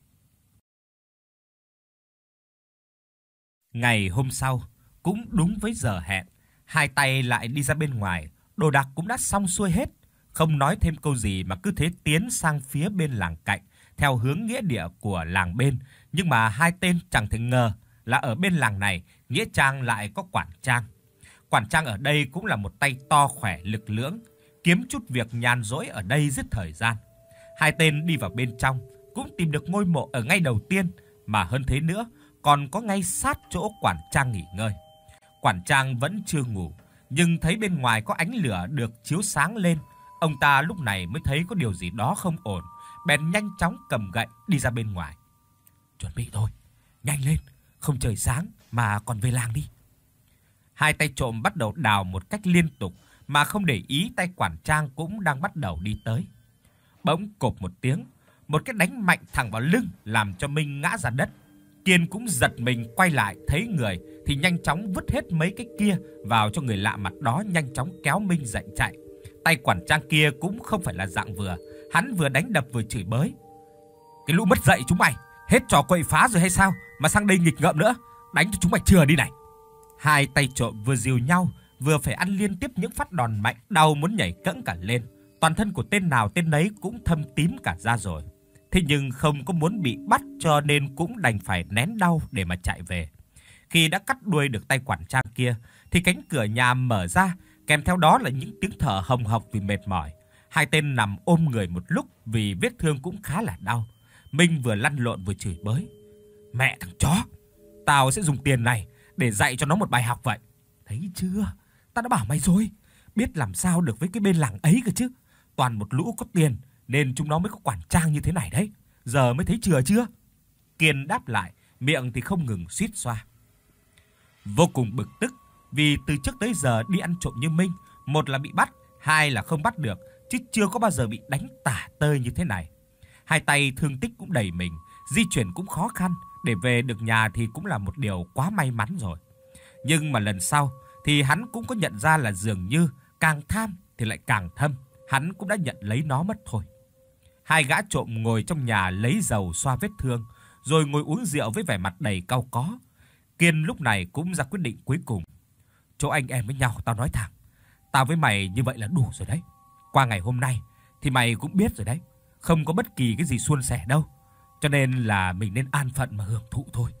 Ngày hôm sau, cũng đúng với giờ hẹn, hai tay lại đi ra bên ngoài, đồ đạc cũng đã xong xuôi hết. Không nói thêm câu gì mà cứ thế tiến sang phía bên làng cạnh, theo hướng nghĩa địa của làng bên. Nhưng mà hai tên chẳng thể ngờ là ở bên làng này, nghĩa trang lại có quản trang. Quản trang ở đây cũng là một tay to khỏe lực lưỡng, kiếm chút việc nhàn rỗi ở đây giết thời gian. Hai tên đi vào bên trong, cũng tìm được ngôi mộ ở ngay đầu tiên, mà hơn thế nữa, còn có ngay sát chỗ quản trang nghỉ ngơi. Quản trang vẫn chưa ngủ, nhưng thấy bên ngoài có ánh lửa được chiếu sáng lên, ông ta lúc này mới thấy có điều gì đó không ổn, bèn nhanh chóng cầm gậy đi ra bên ngoài. Chuẩn bị thôi, nhanh lên, không trời sáng mà còn về làng đi. Hai tay trộm bắt đầu đào một cách liên tục mà không để ý tay quản trang cũng đang bắt đầu đi tới. Bỗng cộp một tiếng, một cái đánh mạnh thẳng vào lưng làm cho Minh ngã ra đất. Kiên cũng giật mình quay lại thấy người thì nhanh chóng vứt hết mấy cái kia vào cho người lạ mặt đó, nhanh chóng kéo Minh dậy chạy. Tay quản trang kia cũng không phải là dạng vừa, hắn vừa đánh đập vừa chửi bới. Cái lũ mất dạy chúng mày, hết trò quậy phá rồi hay sao mà sang đây nghịch ngợm nữa, đánh cho chúng mày chừa đi này. Hai tay trộm vừa dìu nhau, vừa phải ăn liên tiếp những phát đòn mạnh, đau muốn nhảy cẫng cả lên. Toàn thân của tên nào tên nấy cũng thâm tím cả da rồi. Thế nhưng không có muốn bị bắt cho nên cũng đành phải nén đau để mà chạy về. Khi đã cắt đuôi được tay quản trang kia thì cánh cửa nhà mở ra, kèm theo đó là những tiếng thở hồng hộc vì mệt mỏi. Hai tên nằm ôm người một lúc vì vết thương cũng khá là đau. Minh vừa lăn lộn vừa chửi bới. Mẹ thằng chó, tao sẽ dùng tiền này để dạy cho nó một bài học vậy. Thấy chưa, tao đã bảo mày rồi, biết làm sao được với cái bên làng ấy cơ chứ. Toàn một lũ có tiền nên chúng nó mới có quản trang như thế này đấy. Giờ mới thấy chừa chưa? Kiên đáp lại, miệng thì không ngừng suýt xoa. Vô cùng bực tức vì từ trước tới giờ đi ăn trộm như Minh, một là bị bắt, hai là không bắt được, chứ chưa có bao giờ bị đánh tả tơi như thế này. Hai tay thương tích cũng đầy mình, di chuyển cũng khó khăn, để về được nhà thì cũng là một điều quá may mắn rồi. Nhưng mà lần sau thì hắn cũng có nhận ra là dường như càng tham thì lại càng thâm, hắn cũng đã nhận lấy nó mất thôi. Hai gã trộm ngồi trong nhà lấy dầu xoa vết thương, rồi ngồi uống rượu với vẻ mặt đầy cau có. Kiên lúc này cũng ra quyết định cuối cùng. Chỗ anh em với nhau tao nói thẳng, tao với mày như vậy là đủ rồi đấy. Qua ngày hôm nay thì mày cũng biết rồi đấy, không có bất kỳ cái gì suôn sẻ đâu, cho nên là mình nên an phận mà hưởng thụ thôi.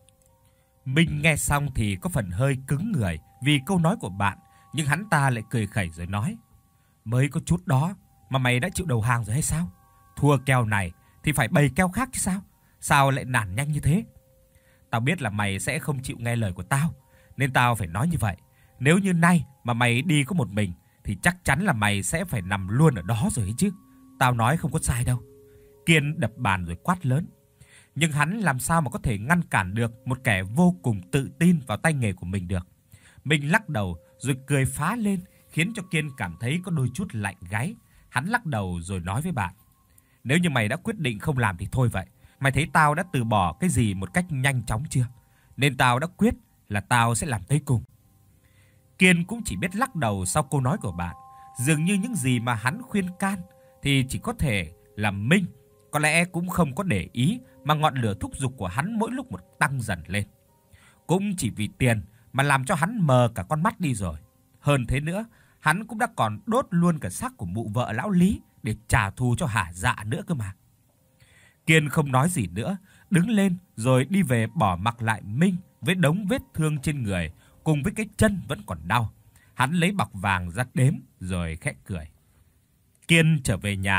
Minh nghe xong thì có phần hơi cứng người vì câu nói của bạn, nhưng hắn ta lại cười khẩy rồi nói: Mới có chút đó mà mày đã chịu đầu hàng rồi hay sao? Thua kèo này thì phải bày kèo khác chứ sao? Sao lại nản nhanh như thế? Tao biết là mày sẽ không chịu nghe lời của tao, nên tao phải nói như vậy. Nếu như nay mà mày đi có một mình thì chắc chắn là mày sẽ phải nằm luôn ở đó rồi ấy chứ. Tao nói không có sai đâu. Kiên đập bàn rồi quát lớn. Nhưng hắn làm sao mà có thể ngăn cản được một kẻ vô cùng tự tin vào tay nghề của mình được. Mình lắc đầu rồi cười phá lên, khiến cho Kiên cảm thấy có đôi chút lạnh gáy. Hắn lắc đầu rồi nói với bạn: Nếu như mày đã quyết định không làm thì thôi vậy. Mày thấy tao đã từ bỏ cái gì một cách nhanh chóng chưa? Nên tao đã quyết là tao sẽ làm tới cùng. Kiên cũng chỉ biết lắc đầu sau câu nói của bạn. Dường như những gì mà hắn khuyên can thì chỉ có thể là Minh có lẽ cũng không có để ý, mà ngọn lửa thúc giục của hắn mỗi lúc một tăng dần lên. Cũng chỉ vì tiền mà làm cho hắn mờ cả con mắt đi rồi. Hơn thế nữa, hắn cũng đã còn đốt luôn cả xác của mụ vợ lão Lý để trả thù cho hả dạ nữa cơ mà. Kiên không nói gì nữa, đứng lên rồi đi về bỏ mặc lại Minh với đống vết thương trên người cùng với cái chân vẫn còn đau. Hắn lấy bọc vàng ra đếm rồi khẽ cười. Kiên trở về nhà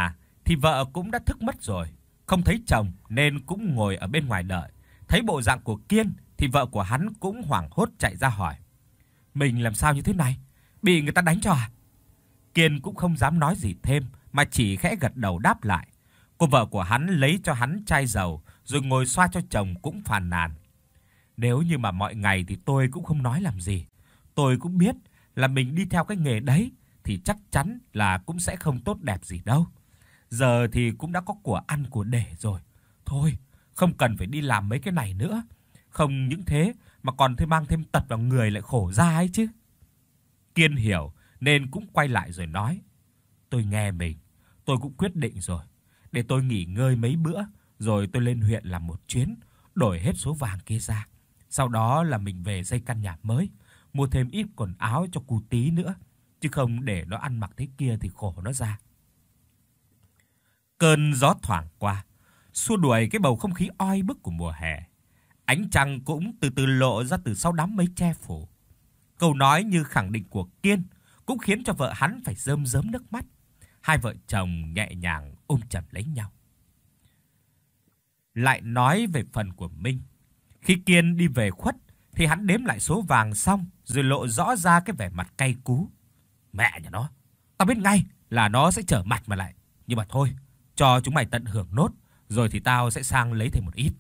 thì vợ cũng đã thức mất rồi, không thấy chồng nên cũng ngồi ở bên ngoài đợi. Thấy bộ dạng của Kiên thì vợ của hắn cũng hoảng hốt chạy ra hỏi: "Mình làm sao như thế này? Bị người ta đánh cho à?" Kiên cũng không dám nói gì thêm mà chỉ khẽ gật đầu đáp lại. Cô vợ của hắn lấy cho hắn chai dầu rồi ngồi xoa cho chồng cũng phàn nàn: "Nếu như mà mọi ngày thì tôi cũng không nói làm gì. Tôi cũng biết là mình đi theo cái nghề đấy thì chắc chắn là cũng sẽ không tốt đẹp gì đâu. Giờ thì cũng đã có của ăn của để rồi. Thôi, không cần phải đi làm mấy cái này nữa. Không những thế mà còn thêm mang thêm tật vào người lại khổ ra ấy chứ." Kiên hiểu nên cũng quay lại rồi nói: "Tôi nghe mình, tôi cũng quyết định rồi. Để tôi nghỉ ngơi mấy bữa rồi tôi lên huyện làm một chuyến, đổi hết số vàng kia ra. Sau đó là mình về xây căn nhà mới, mua thêm ít quần áo cho cu Tí nữa, chứ không để nó ăn mặc thế kia thì khổ nó ra." Cơn gió thoảng qua, xua đuổi cái bầu không khí oi bức của mùa hè. Ánh trăng cũng từ từ lộ ra từ sau đám mây che phủ. Câu nói như khẳng định của Kiên cũng khiến cho vợ hắn phải rơm rớm nước mắt. Hai vợ chồng nhẹ nhàng ôm chầm lấy nhau. Lại nói về phần của Minh. Khi Kiên đi về khuất thì hắn đếm lại số vàng xong rồi lộ rõ ra cái vẻ mặt cay cú. "Mẹ nhà nó, tao biết ngay là nó sẽ trở mặt mà lại. Nhưng mà thôi, cho chúng mày tận hưởng nốt, rồi thì tao sẽ sang lấy thêm một ít."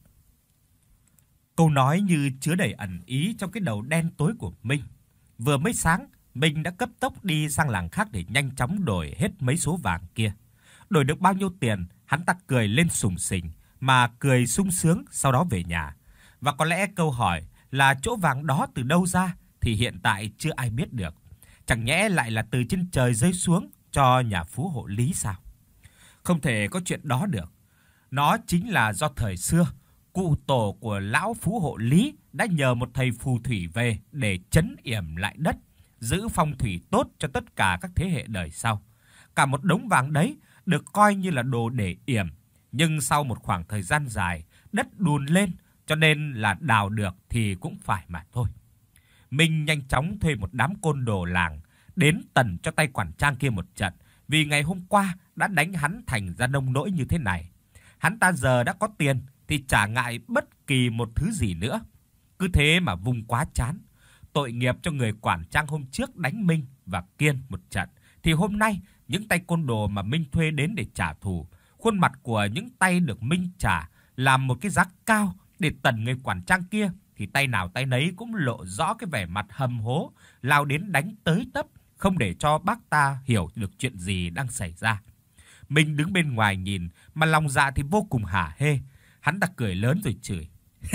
Câu nói như chứa đầy ẩn ý trong cái đầu đen tối của Minh. Vừa mới sáng, Minh đã cấp tốc đi sang làng khác để nhanh chóng đổi hết mấy số vàng kia. Đổi được bao nhiêu tiền, hắn ta cười lên sùng sình, mà cười sung sướng sau đó về nhà. Và có lẽ câu hỏi là chỗ vàng đó từ đâu ra thì hiện tại chưa ai biết được. Chẳng nhẽ lại là từ trên trời rơi xuống cho nhà phú hộ Lý sao? Không thể có chuyện đó được. Nó chính là do thời xưa, cụ tổ của lão phú hộ Lý đã nhờ một thầy phù thủy về để trấn yểm lại đất, giữ phong thủy tốt cho tất cả các thế hệ đời sau. Cả một đống vàng đấy được coi như là đồ để yểm, nhưng sau một khoảng thời gian dài, đất đùn lên, cho nên là đào được thì cũng phải mà thôi. Minh nhanh chóng thuê một đám côn đồ làng đến tần cho tay quản trang kia một trận, vì ngày hôm qua đã đánh hắn thành ra nông nỗi như thế này. Hắn ta giờ đã có tiền thì chả ngại bất kỳ một thứ gì nữa. Cứ thế mà vung quá chán. Tội nghiệp cho người quản trang hôm trước đánh Minh và Kiên một trận, thì hôm nay những tay côn đồ mà Minh thuê đến để trả thù, khuôn mặt của những tay được Minh trả làm một cái giá cao để tần người quản trang kia, thì tay nào tay nấy cũng lộ rõ cái vẻ mặt hầm hố, lao đến đánh tới tấp, không để cho bác ta hiểu được chuyện gì đang xảy ra. Minh đứng bên ngoài nhìn mà lòng dạ thì vô cùng hả hê. Hắn ta cười lớn rồi chửi: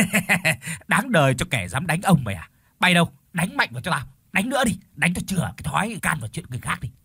"Đáng đời cho kẻ dám đánh ông mày à? Bay đâu, đánh mạnh vào cho tao, đánh nữa đi, đánh cho chừa cái thói can vào chuyện người khác đi."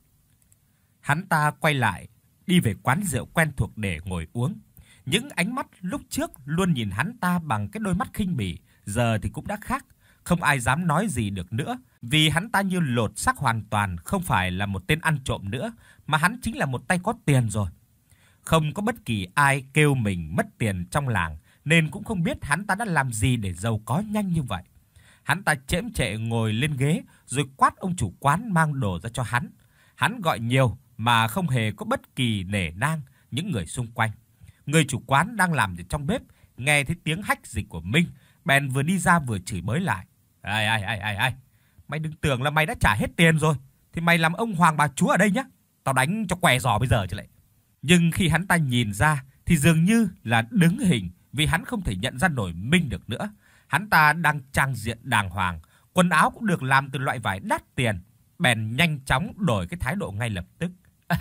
Hắn ta quay lại, đi về quán rượu quen thuộc để ngồi uống. Những ánh mắt lúc trước luôn nhìn hắn ta bằng cái đôi mắt khinh bỉ, giờ thì cũng đã khác. Không ai dám nói gì được nữa, vì hắn ta như lột xác hoàn toàn, không phải là một tên ăn trộm nữa, mà hắn chính là một tay có tiền rồi. Không có bất kỳ ai kêu mình mất tiền trong làng, nên cũng không biết hắn ta đã làm gì để giàu có nhanh như vậy. Hắn ta chễm chệ ngồi lên ghế rồi quát ông chủ quán mang đồ ra cho hắn. Hắn gọi nhiều mà không hề có bất kỳ nể nang những người xung quanh. Người chủ quán đang làm ở trong bếp nghe thấy tiếng hách dịch của Minh, bèn vừa đi ra vừa chửi bới lại: "Ai ai ai ai ai, mày đừng tưởng là mày đã trả hết tiền rồi thì mày làm ông hoàng bà chúa ở đây nhá. Tao đánh cho què giò bây giờ chứ lại." Nhưng khi hắn ta nhìn ra thì dường như là đứng hình, vì hắn không thể nhận ra nổi Minh được nữa. Hắn ta đang trang diện đàng hoàng, quần áo cũng được làm từ loại vải đắt tiền, bèn nhanh chóng đổi cái thái độ ngay lập tức.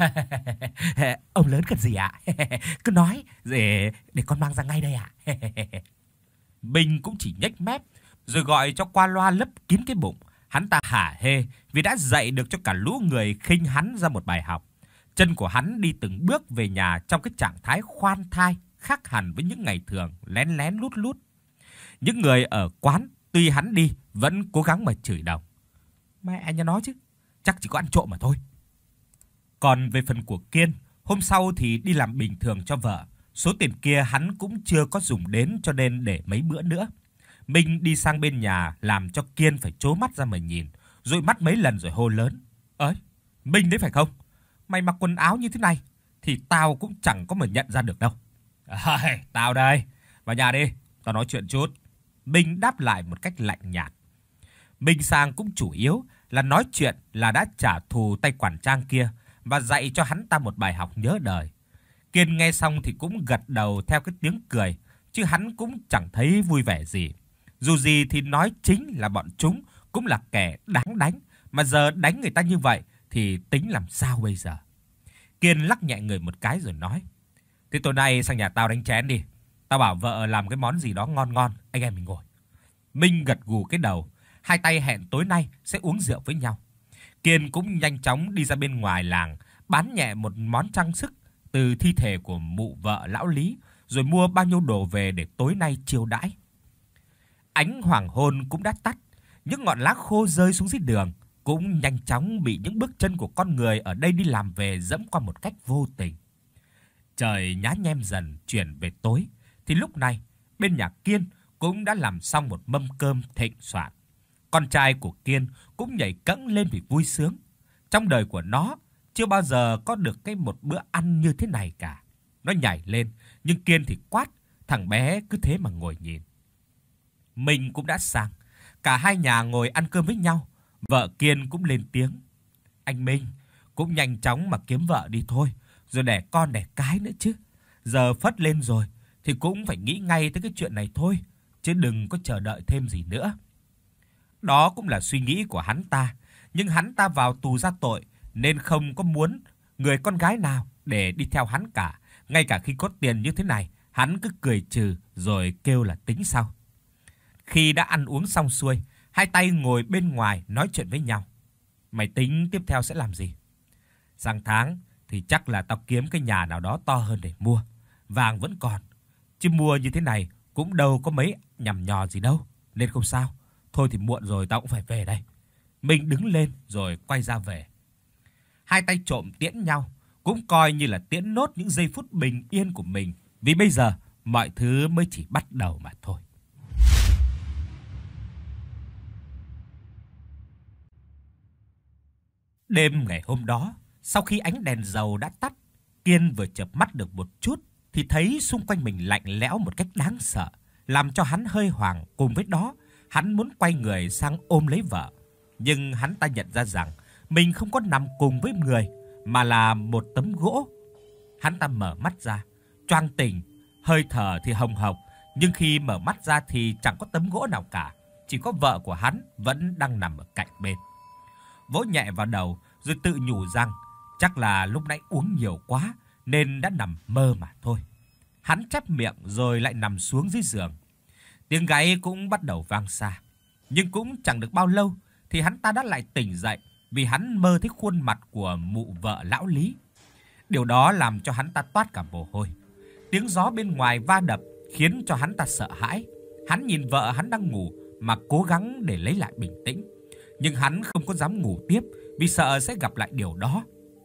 "Ông lớn cần gì ạ? Cứ nói để để con mang ra ngay đây ạ." Minh cũng chỉ nhếch mép rồi gọi cho qua loa lấp kín cái bụng. Hắn ta hả hê vì đã dạy được cho cả lũ người khinh hắn ra một bài học. Chân của hắn đi từng bước về nhà trong cái trạng thái khoan thai, khác hẳn với những ngày thường lén lén lút lút. Những người ở quán tuy hắn đi vẫn cố gắng mà chửi đồng: "Mẹ nhà nó chứ, chắc chỉ có ăn trộm mà thôi." Còn về phần của Kiên, hôm sau thì đi làm bình thường cho vợ. Số tiền kia hắn cũng chưa có dùng đến, cho nên để mấy bữa nữa. Minh đi sang bên nhà làm cho Kiên phải trố mắt ra mà nhìn, dụi mắt mấy lần rồi hô lớn: "Ơi, Minh đấy phải không? Mày mặc quần áo như thế này thì tao cũng chẳng có mà nhận ra được đâu. À, tao đây, vào nhà đi, tao nói chuyện chút. Minh đáp lại một cách lạnh nhạt. Minh sang cũng chủ yếu là nói chuyện là đã trả thù tay quản trang kia và dạy cho hắn ta một bài học nhớ đời. Kiên nghe xong thì cũng gật đầu theo cái tiếng cười, chứ hắn cũng chẳng thấy vui vẻ gì. Dù gì thì nói chính là bọn chúng cũng là kẻ đáng đánh, mà giờ đánh người ta như vậy thì tính làm sao bây giờ? Kiên lắc nhẹ người một cái rồi nói: "Thế tối nay sang nhà tao đánh chén đi. Tao bảo vợ làm cái món gì đó ngon ngon, anh em mình ngồi." Minh gật gù cái đầu, hai tay hẹn tối nay sẽ uống rượu với nhau. Kiên cũng nhanh chóng đi ra bên ngoài làng, bán nhẹ một món trang sức từ thi thể của mụ vợ lão Lý, rồi mua bao nhiêu đồ về để tối nay chiêu đãi. Ánh hoàng hôn cũng đã tắt, những ngọn lá khô rơi xuống dưới đường cũng nhanh chóng bị những bước chân của con người ở đây đi làm về dẫm qua một cách vô tình. Trời nhá nhem dần chuyển về tối, thì lúc này bên nhà Kiên cũng đã làm xong một mâm cơm thịnh soạn. Con trai của Kiên cũng nhảy cẫng lên vì vui sướng. Trong đời của nó chưa bao giờ có được cái một bữa ăn như thế này cả. Nó nhảy lên, nhưng Kiên thì quát, thằng bé cứ thế mà ngồi nhìn. Mình cũng đã sang, cả hai nhà ngồi ăn cơm với nhau. Vợ Kiên cũng lên tiếng: "Anh Minh, cũng nhanh chóng mà kiếm vợ đi thôi, rồi đẻ con đẻ cái nữa chứ. Giờ phất lên rồi thì cũng phải nghĩ ngay tới cái chuyện này thôi, chứ đừng có chờ đợi thêm gì nữa." Đó cũng là suy nghĩ của hắn ta, nhưng hắn ta vào tù ra tội nên không có muốn người con gái nào để đi theo hắn cả. Ngay cả khi có tiền như thế này, hắn cứ cười trừ rồi kêu là tính sau. Khi đã ăn uống xong xuôi, hai tay ngồi bên ngoài nói chuyện với nhau. "Mày tính tiếp theo sẽ làm gì?" "Sang tháng thì chắc là tao kiếm cái nhà nào đó to hơn để mua. Vàng vẫn còn, chứ mua như thế này cũng đâu có mấy nhằm nhò gì đâu, nên không sao. Thôi thì muộn rồi, tao cũng phải về đây." Mình đứng lên rồi quay ra về. Hai tay trộm tiễn nhau, cũng coi như là tiễn nốt những giây phút bình yên của mình, vì bây giờ mọi thứ mới chỉ bắt đầu mà thôi. Đêm ngày hôm đó, sau khi ánh đèn dầu đã tắt, Kiên vừa chợp mắt được một chút thì thấy xung quanh mình lạnh lẽo một cách đáng sợ, làm cho hắn hơi hoảng. Cùng với đó, hắn muốn quay người sang ôm lấy vợ, nhưng hắn ta nhận ra rằng mình không có nằm cùng với người mà là một tấm gỗ. Hắn ta mở mắt ra, choàng tỉnh, hơi thở thì hồng hộc, nhưng khi mở mắt ra thì chẳng có tấm gỗ nào cả, chỉ có vợ của hắn vẫn đang nằm ở cạnh bên. Vỗ nhẹ vào đầu rồi tự nhủ rằng chắc là lúc nãy uống nhiều quá nên đã nằm mơ mà thôi. Hắn chép miệng rồi lại nằm xuống dưới giường. Tiếng gáy cũng bắt đầu vang xa, nhưng cũng chẳng được bao lâu thì hắn ta đã lại tỉnh dậy, vì hắn mơ thấy khuôn mặt của mụ vợ lão Lý. Điều đó làm cho hắn ta toát cả mồ hôi. Tiếng gió bên ngoài va đập khiến cho hắn ta sợ hãi. Hắn nhìn vợ hắn đang ngủ mà cố gắng để lấy lại bình tĩnh, nhưng hắn không có dám ngủ tiếp vì sợ sẽ gặp lại điều đó.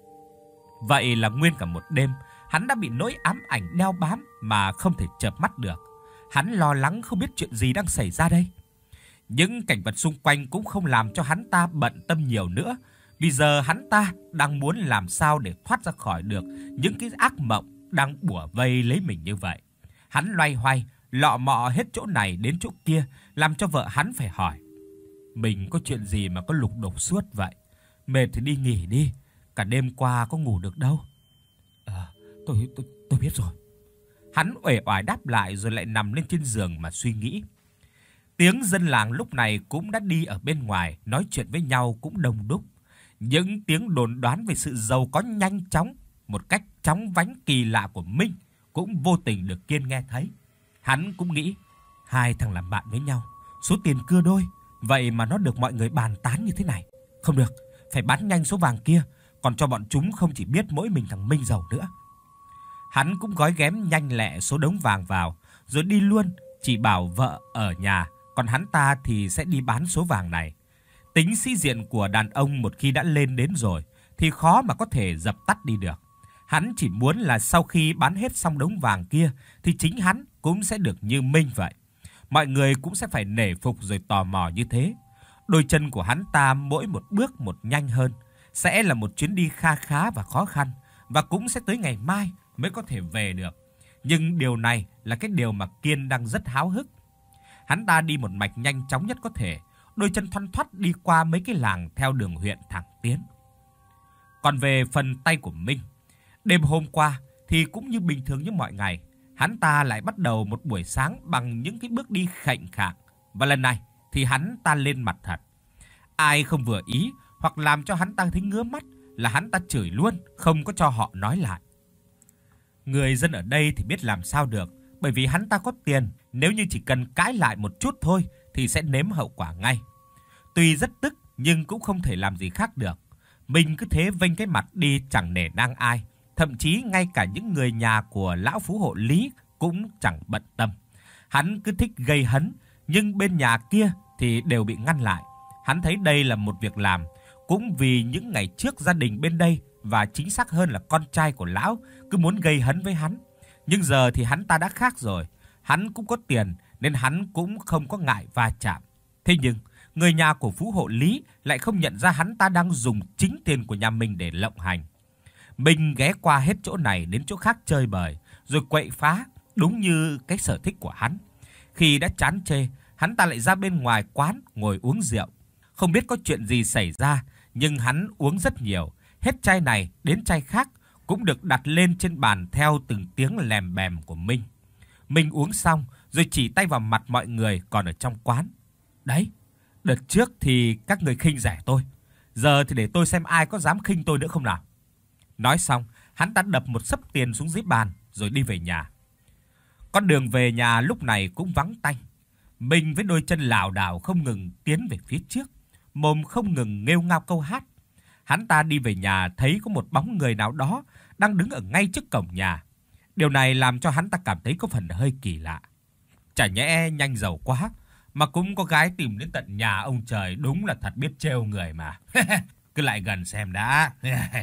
Vậy là nguyên cả một đêm, hắn đã bị nỗi ám ảnh đeo bám mà không thể chợp mắt được. Hắn lo lắng không biết chuyện gì đang xảy ra đây. Những cảnh vật xung quanh cũng không làm cho hắn ta bận tâm nhiều nữa, vì giờ hắn ta đang muốn làm sao để thoát ra khỏi được những cái ác mộng đang bủa vây lấy mình như vậy. Hắn loay hoay, lọ mọ hết chỗ này đến chỗ kia, làm cho vợ hắn phải hỏi: "Mình có chuyện gì mà có lục đục suốt vậy? Mệt thì đi nghỉ đi, cả đêm qua có ngủ được đâu." "À, tôi tôi tôi biết rồi." Hắn uể oải đáp lại rồi lại nằm lên trên giường mà suy nghĩ. Tiếng dân làng lúc này cũng đã đi ở bên ngoài nói chuyện với nhau cũng đông đúc. Những tiếng đồn đoán về sự giàu có nhanh chóng, một cách chóng vánh kỳ lạ của Minh cũng vô tình được Kiên nghe thấy. Hắn cũng nghĩ, hai thằng làm bạn với nhau, số tiền cưa đôi, vậy mà nó được mọi người bàn tán như thế này. Không được, phải bán nhanh số vàng kia, còn cho bọn chúng không chỉ biết mỗi mình thằng Minh giàu nữa. Hắn cũng gói ghém nhanh lẹ số đống vàng vào, rồi đi luôn, chỉ bảo vợ ở nhà, còn hắn ta thì sẽ đi bán số vàng này. Tính sĩ diện của đàn ông một khi đã lên đến rồi thì khó mà có thể dập tắt đi được. Hắn chỉ muốn là sau khi bán hết xong đống vàng kia thì chính hắn cũng sẽ được như Minh vậy. Mọi người cũng sẽ phải nể phục rồi tò mò như thế. Đôi chân của hắn ta mỗi một bước một nhanh hơn, sẽ là một chuyến đi kha khá và khó khăn, và cũng sẽ tới ngày mai mới có thể về được. Nhưng điều này là cái điều mà Kiên đang rất háo hức. Hắn ta đi một mạch nhanh chóng nhất có thể, đôi chân thoăn thoắt đi qua mấy cái làng theo đường huyện thẳng tiến. Còn về phần tay của Minh, đêm hôm qua thì cũng như bình thường như mọi ngày, hắn ta lại bắt đầu một buổi sáng bằng những cái bước đi khệnh khạng, và lần này thì hắn ta lên mặt thật. Ai không vừa ý hoặc làm cho hắn ta thấy ngứa mắt là hắn ta chửi luôn, không có cho họ nói lại. Người dân ở đây thì biết làm sao được, bởi vì hắn ta có tiền, nếu như chỉ cần cãi lại một chút thôi thì sẽ nếm hậu quả ngay. Tuy rất tức nhưng cũng không thể làm gì khác được. Mình cứ thế vênh cái mặt đi chẳng nể nang ai, thậm chí ngay cả những người nhà của lão phú hộ Lý cũng chẳng bận tâm. Hắn cứ thích gây hấn, nhưng bên nhà kia thì đều bị ngăn lại. Hắn thấy đây là một việc làm, cũng vì những ngày trước gia đình bên đây, và chính xác hơn là con trai của lão, cứ muốn gây hấn với hắn. Nhưng giờ thì hắn ta đã khác rồi, hắn cũng có tiền nên hắn cũng không có ngại va chạm. Thế nhưng người nhà của phú hộ Lý lại không nhận ra hắn ta đang dùng chính tiền của nhà mình để lộng hành. Mình ghé qua hết chỗ này đến chỗ khác chơi bời, rồi quậy phá, đúng như cái sở thích của hắn. Khi đã chán chê, hắn ta lại ra bên ngoài quán ngồi uống rượu. Không biết có chuyện gì xảy ra, nhưng hắn uống rất nhiều, hết chai này đến chai khác cũng được đặt lên trên bàn theo từng tiếng lèm bèm của Minh. Minh uống xong rồi chỉ tay vào mặt mọi người còn ở trong quán. Đấy, đợt trước thì các người khinh rẻ tôi, giờ thì để tôi xem ai có dám khinh tôi nữa không nào. Nói xong, hắn ta đập một xấp tiền xuống dưới bàn rồi đi về nhà. Con đường về nhà lúc này cũng vắng tanh. Minh với đôi chân lảo đảo không ngừng tiến về phía trước, mồm không ngừng nghêu ngao câu hát. Hắn ta đi về nhà thấy có một bóng người nào đó đang đứng ở ngay trước cổng nhà. Điều này làm cho hắn ta cảm thấy có phần hơi kỳ lạ. Chả nhẽ nhanh giàu quá mà cũng có gái tìm đến tận nhà ông trời, đúng là thật biết trêu người mà. Cứ lại gần xem đã.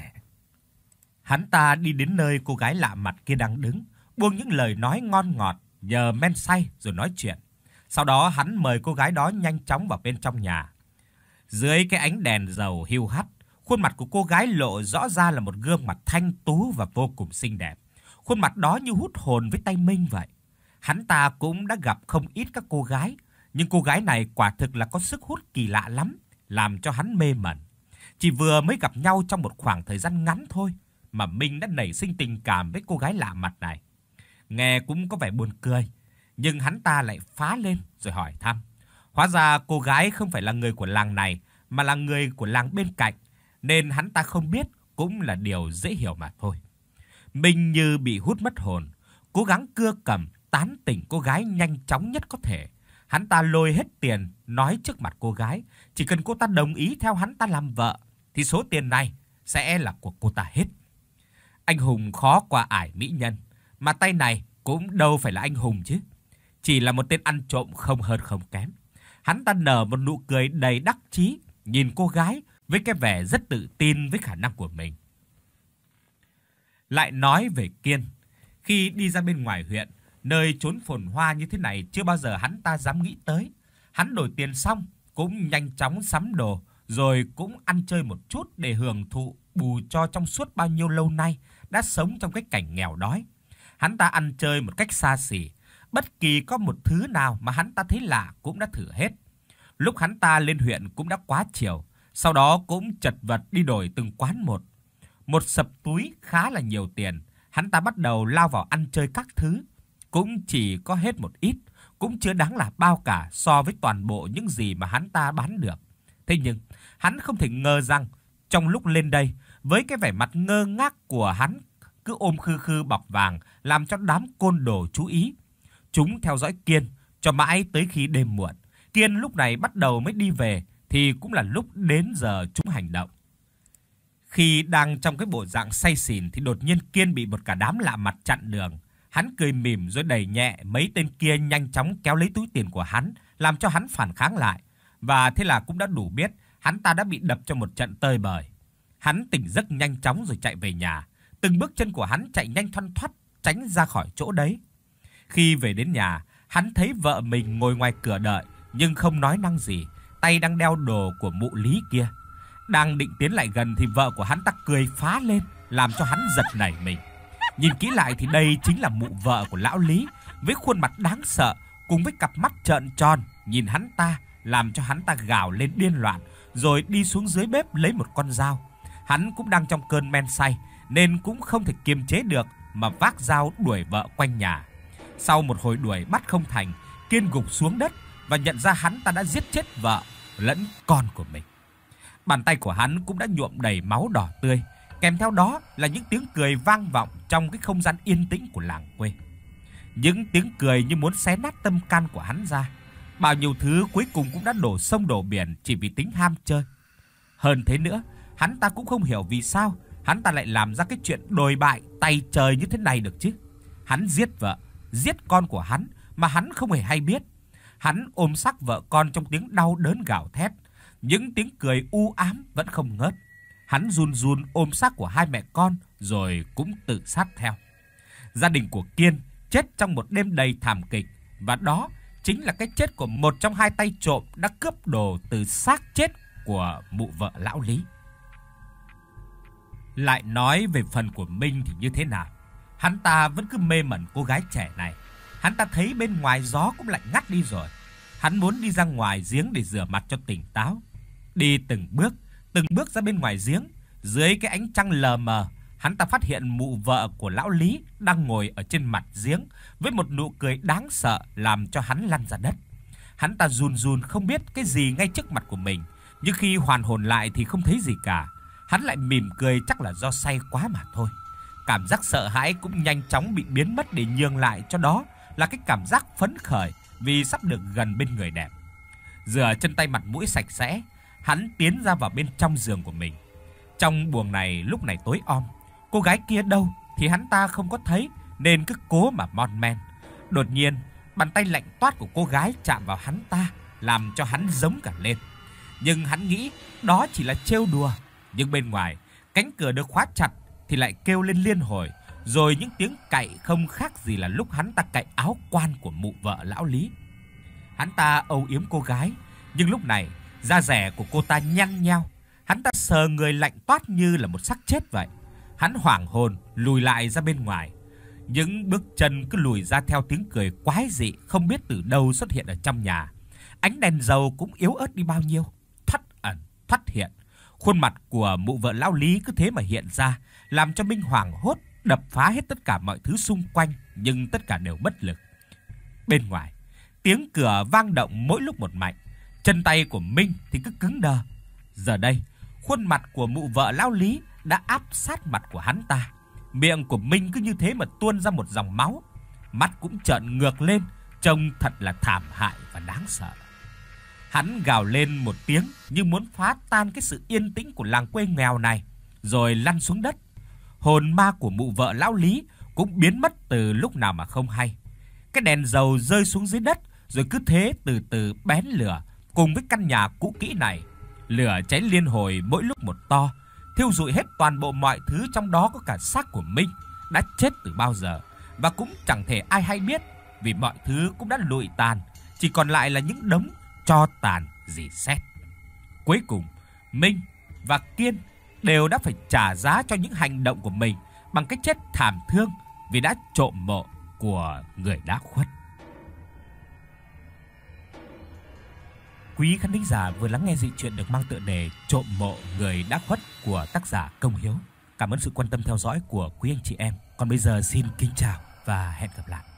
Hắn ta đi đến nơi cô gái lạ mặt kia đang đứng, buông những lời nói ngon ngọt, nhờ men say rồi nói chuyện. Sau đó hắn mời cô gái đó nhanh chóng vào bên trong nhà. Dưới cái ánh đèn dầu hiu hắt, khuôn mặt của cô gái lộ rõ ra là một gương mặt thanh tú và vô cùng xinh đẹp. Khuôn mặt đó như hút hồn với tay Minh vậy. Hắn ta cũng đã gặp không ít các cô gái, nhưng cô gái này quả thực là có sức hút kỳ lạ lắm, làm cho hắn mê mẩn. Chỉ vừa mới gặp nhau trong một khoảng thời gian ngắn thôi mà Minh đã nảy sinh tình cảm với cô gái lạ mặt này. Nghe cũng có vẻ buồn cười, nhưng hắn ta lại phá lên rồi hỏi thăm. Hóa ra cô gái không phải là người của làng này mà là người của làng bên cạnh, nên hắn ta không biết cũng là điều dễ hiểu mà thôi. Minh như bị hút mất hồn, cố gắng cưa cẩm tán tỉnh cô gái nhanh chóng nhất có thể. Hắn ta lôi hết tiền nói trước mặt cô gái, chỉ cần cô ta đồng ý theo hắn ta làm vợ thì số tiền này sẽ là của cô ta hết. Anh hùng khó qua ải mỹ nhân, mà tay này cũng đâu phải là anh hùng chứ, chỉ là một tên ăn trộm không hơn không kém. Hắn ta nở một nụ cười đầy đắc chí, nhìn cô gái với cái vẻ rất tự tin với khả năng của mình. Lại nói về Kiên, khi đi ra bên ngoài huyện, nơi trốn phồn hoa như thế này chưa bao giờ hắn ta dám nghĩ tới. Hắn đổi tiền xong cũng nhanh chóng sắm đồ, rồi cũng ăn chơi một chút để hưởng thụ bù cho trong suốt bao nhiêu lâu nay đã sống trong cái cảnh nghèo đói. Hắn ta ăn chơi một cách xa xỉ, bất kỳ có một thứ nào mà hắn ta thấy lạ cũng đã thử hết. Lúc hắn ta lên huyện cũng đã quá chiều, sau đó cũng chật vật đi đổi từng quán một. Một sập túi khá là nhiều tiền, hắn ta bắt đầu lao vào ăn chơi các thứ. Cũng chỉ có hết một ít, cũng chưa đáng là bao cả so với toàn bộ những gì mà hắn ta bán được. Thế nhưng, hắn không thể ngờ rằng trong lúc lên đây, với cái vẻ mặt ngơ ngác của hắn cứ ôm khư khư bọc vàng, làm cho đám côn đồ chú ý. Chúng theo dõi Kiên cho mãi tới khi đêm muộn. Kiên lúc này bắt đầu mới đi về thì cũng là lúc đến giờ chúng hành động. Khi đang trong cái bộ dạng say xỉn thì đột nhiên Kiên bị một cả đám lạ mặt chặn đường. Hắn cười mỉm rồi đẩy nhẹ mấy tên kia nhanh chóng kéo lấy túi tiền của hắn, làm cho hắn phản kháng lại. Và thế là cũng đã đủ biết hắn ta đã bị đập cho một trận tơi bời. Hắn tỉnh giấc nhanh chóng rồi chạy về nhà. Từng bước chân của hắn chạy nhanh thoăn thoắt tránh ra khỏi chỗ đấy. Khi về đến nhà, hắn thấy vợ mình ngồi ngoài cửa đợi nhưng không nói năng gì, tay đang đeo đồ của mụ Lý kia. Đang định tiến lại gần thì vợ của hắn ta cười phá lên làm cho hắn giật nảy mình. Nhìn kỹ lại thì đây chính là mụ vợ của lão Lý, với khuôn mặt đáng sợ cùng với cặp mắt trợn tròn nhìn hắn ta, làm cho hắn ta gào lên điên loạn, rồi đi xuống dưới bếp lấy một con dao. Hắn cũng đang trong cơn men say nên cũng không thể kiềm chế được mà vác dao đuổi vợ quanh nhà. Sau một hồi đuổi bắt không thành, Kiên gục xuống đất và nhận ra hắn ta đã giết chết vợ lẫn con của mình. Bàn tay của hắn cũng đã nhuộm đầy máu đỏ tươi, kèm theo đó là những tiếng cười vang vọng trong cái không gian yên tĩnh của làng quê. Những tiếng cười như muốn xé nát tâm can của hắn ra. Bao nhiêu thứ cuối cùng cũng đã đổ sông đổ biển chỉ vì tính ham chơi. Hơn thế nữa, hắn ta cũng không hiểu vì sao hắn ta lại làm ra cái chuyện đồi bại tay trời như thế này được chứ. Hắn giết vợ, giết con của hắn mà hắn không hề hay biết. Hắn ôm xác vợ con trong tiếng đau đớn gào thét, những tiếng cười u ám vẫn không ngớt. Hắn run run ôm xác của hai mẹ con rồi cũng tự sát theo. Gia đình của Kiên chết trong một đêm đầy thảm kịch, và đó chính là cái chết của một trong hai tay trộm đã cướp đồ từ xác chết của mụ vợ lão Lý. Lại nói về phần của Minh thì như thế nào? Hắn ta vẫn cứ mê mẩn cô gái trẻ này. Hắn ta thấy bên ngoài gió cũng lạnh ngắt đi rồi. Hắn muốn đi ra ngoài giếng để rửa mặt cho tỉnh táo. Đi từng bước, từng bước ra bên ngoài giếng, dưới cái ánh trăng lờ mờ, hắn ta phát hiện mụ vợ của lão Lý đang ngồi ở trên mặt giếng với một nụ cười đáng sợ làm cho hắn lăn ra đất. Hắn ta run run không biết cái gì ngay trước mặt của mình, nhưng khi hoàn hồn lại thì không thấy gì cả. Hắn lại mỉm cười, chắc là do say quá mà thôi. Cảm giác sợ hãi cũng nhanh chóng bị biến mất để nhường lại cho đó là cái cảm giác phấn khởi vì sắp được gần bên người đẹp. Rửa chân tay mặt mũi sạch sẽ, hắn tiến ra vào bên trong giường của mình. Trong buồng này lúc này tối om, cô gái kia đâu thì hắn ta không có thấy nên cứ cố mà mon men. Đột nhiên, bàn tay lạnh toát của cô gái chạm vào hắn ta làm cho hắn giống cả lên. Nhưng hắn nghĩ đó chỉ là trêu đùa. Nhưng bên ngoài, cánh cửa được khóa chặt thì lại kêu lên liên hồi, rồi những tiếng cạy không khác gì là lúc hắn ta cạy áo quan của mụ vợ lão Lý. Hắn ta âu yếm cô gái, nhưng lúc này da dẻ của cô ta nhăn nheo. Hắn ta sờ người lạnh toát như là một xác chết vậy. Hắn hoảng hồn lùi lại ra bên ngoài. Những bước chân cứ lùi ra theo tiếng cười quái dị không biết từ đâu xuất hiện ở trong nhà. Ánh đèn dầu cũng yếu ớt đi bao nhiêu, thoắt ẩn thoắt hiện. Khuôn mặt của mụ vợ lão Lý cứ thế mà hiện ra, làm cho Minh hoảng hốt, đập phá hết tất cả mọi thứ xung quanh, nhưng tất cả đều bất lực. Bên ngoài, tiếng cửa vang động mỗi lúc một mạnh. Chân tay của Minh thì cứ cứng đờ. Giờ đây, khuôn mặt của mụ vợ lão Lý đã áp sát mặt của hắn ta. Miệng của Minh cứ như thế mà tuôn ra một dòng máu. Mắt cũng trợn ngược lên, trông thật là thảm hại và đáng sợ. Hắn gào lên một tiếng như muốn phá tan cái sự yên tĩnh của làng quê nghèo này, rồi lăn xuống đất. Hồn ma của mụ vợ lão Lý cũng biến mất từ lúc nào mà không hay. Cái đèn dầu rơi xuống dưới đất, rồi cứ thế từ từ bén lửa cùng với căn nhà cũ kỹ này. Lửa cháy liên hồi mỗi lúc một to, thiêu rụi hết toàn bộ mọi thứ, trong đó có cả xác của Minh đã chết từ bao giờ, và cũng chẳng thể ai hay biết vì mọi thứ cũng đã lụi tàn, chỉ còn lại là những đống tro tàn rỉ sét. Cuối cùng, Minh và Kiên đều đã phải trả giá cho những hành động của mình bằng cái chết thảm thương vì đã trộm mộ của người đã khuất. Quý khán thính giả vừa lắng nghe dị truyện được mang tựa đề Trộm mộ người đã khuất của tác giả Công Hiếu. Cảm ơn sự quan tâm theo dõi của quý anh chị em. Còn bây giờ xin kính chào và hẹn gặp lại.